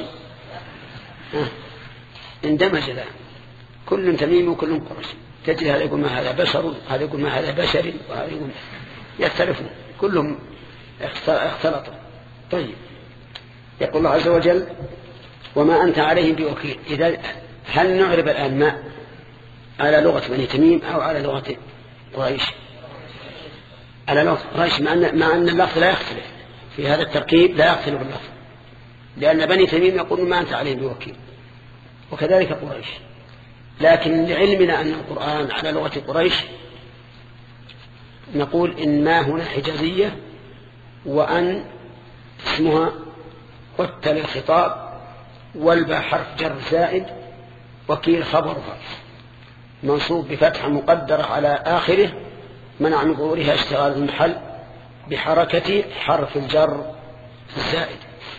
اندمج له، كل تميمي وكل قرشي. تجد هذا يقول ما هذا بشر، هذا يقول ما هذا بشر، وهذا يقول يختلفون، كلهم اختلطوا. طيب، يقول الله عز وجل: وما أنت عليهم بوكيل. إذا هل نعرب الآن ما على لغة بني تميم أو على لغة قريش؟ على لغة قريش، مع أن, مع أن اللفظ لا يختلف في هذا التركيب، لا يختلف اللفظ، لأن بني تميم يقولون ما أنت عليهم بوكيل، وكذلك قريش. لكن لعلمنا أن القرآن على لغة قريش نقول إن ما هنا حجازية، وأن اسمها قتل الخطاب، والباء حرف جر زائد، وكيل خبرها منصوب بفتحة مقدرة على آخره منع من ظهورها اشتغال المحل بحركة حرف الجر الزائد.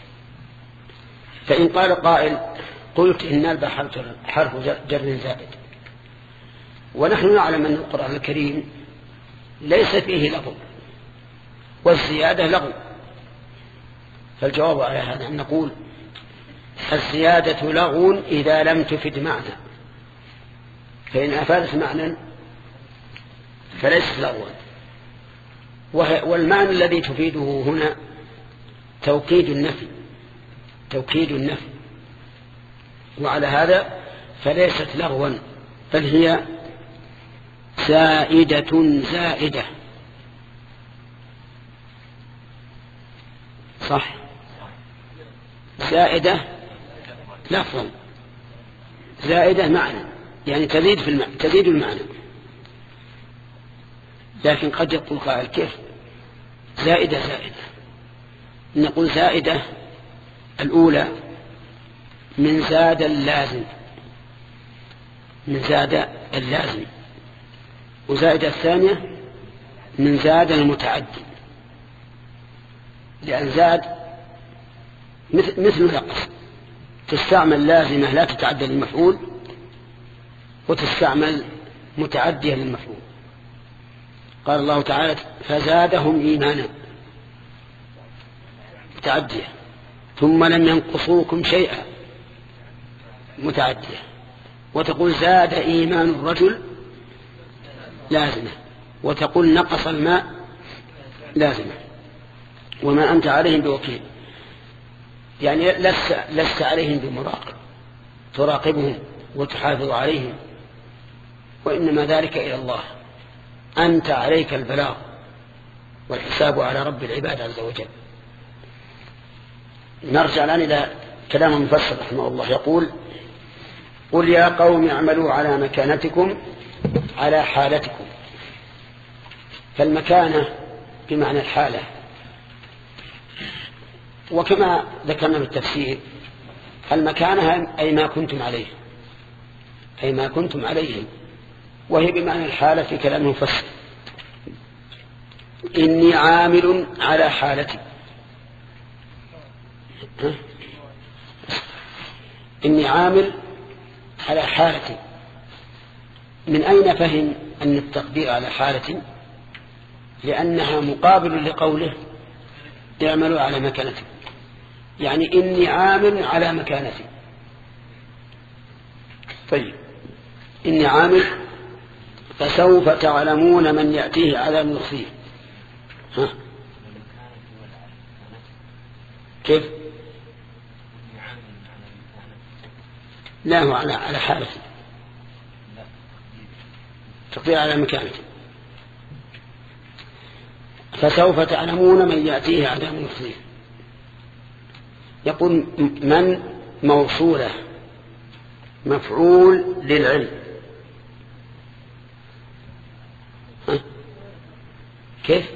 فإن قال قائل: قلت إن الباء حرف جر زائد، ونحن نعلم أن القرآن الكريم ليس فيه لغو، والزيادة لغو. فالجواب على هذا أن نقول: الزيادة لغو إذا لم تفد معنى، فإن أفادت معنى فليست لغوا. والمعنى الذي تفيده هنا توكيد النفي، توكيد النفي، وعلى هذا فليست لغوا، بل هي زائدة زائدة. صح، زائدة لفظا، زائدة معنى، يعني تزيد في المعنى، تزيد المعنى. لكن قد يقول قائل: كيف زائدة زائدة؟ نقول: زائدة الأولى من زاد اللازم، من زاد اللازم، وزائدة الثانية من زاد المتعدي، لأن زاد مثل نقص، تستعمل لازمة لا تتعدى للمفعول، وتستعمل متعدية للمفعول. قال الله تعالى: فزادهم إيمانا، متعدية. ثم لم ينقصوكم شيئا، متعدية. وتقول: زاد إيمان الرجل، لازمة. وتقول: نقص الماء، لازمة. وما أنت عليهم بوكيل، يعني لست, لست عليهم بمراقب، تراقبهم وتحافظ عليهم، وإنما ذلك إلى الله. أنت عليك البلاغ، والحساب على رب العباد عز وجل. نرجع الآن إلى كلام المفسر رحمه الله، يقول: قل يا قوم اعملوا على مكانتكم، على حالتكم. فالمكانة بمعنى الحالة، وكما ذكرنا في التفسير المكانة أي ما كنتم عليه، أي ما كنتم عليه، وهي بمعنى الحالة في كلام المفسر. إني عامل على حالتي، إني عامل على حالتي. من أين فهم أن التقدير على حالتي؟ لأنها مقابل لقوله: اعملوا على مكانتي، يعني إني عامل على مكانتي. طيب، إني عامل، فسوف تعلمون من يأتيه عذاب يخزيه. ها كيف؟ لا، هو على على حالتي، تقدير على مكانتي. فسوف تعلمون من يأتيه عذاب يخزيه. يقول: من موصولة مفعول للعلم. ها؟ كيف؟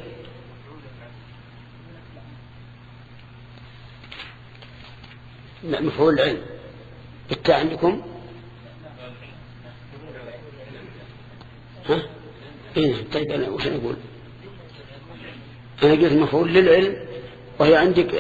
مفعول للعلم بالتاء عندكم؟ ها؟ إيه طيب أنا وش نقول؟ أنا قلت مفعول للعلم وهي عندك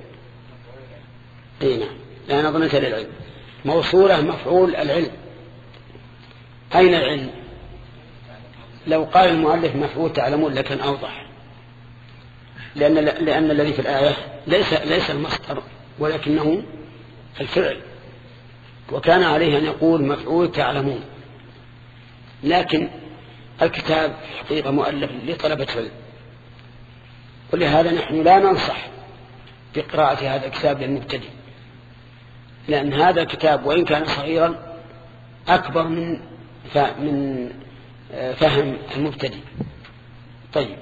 إيه نعم لا أنا ظننت للعلم. موصولة مفعول العلم. أين العلم؟ لو قال المؤلف مفعول تعلمون لكن أوضح، لأن لأن الذي في الآية ليس ليس المصدر ولكنه الفعل، وكان عليه أن يقول مفعول تعلمون، لكن الكتاب حقيقة مؤلف لطلبة العلم، ولهذا نحن لا ننصح بقراءة هذا الكتاب للمبتدئ، لأن هذا الكتاب وإن كان صغيرا أكبر من من فهم المبتدئ. طيب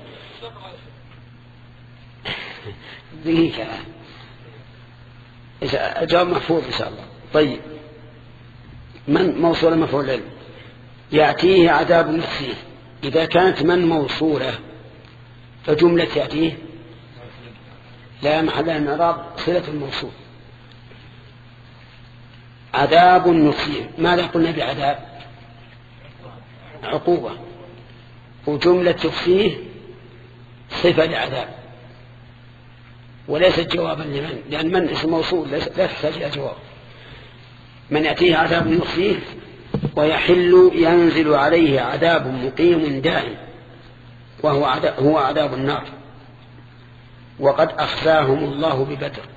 دقيقة الجواب محفوظ إن شاء الله. طيب من موصولة مفعول العلم يأتيه عذاب نفسه. إذا كانت من موصولة فجملة يأتيه لا محل لها من إعراب صلة الموصول. عذاب نفسه ماذا قلنا بعذاب؟ عقوبة، وجملة تفسيه صفة لعذاب وليست جوابا لمن، لأن من اسم موصول لا تحتاج إلى جواب. من يأتيه عذاب نفسه ويحل ينزل عليه عذاب مقيم دائم وهو عذاب, هو عذاب النار وقد أخزاهم الله ببدر.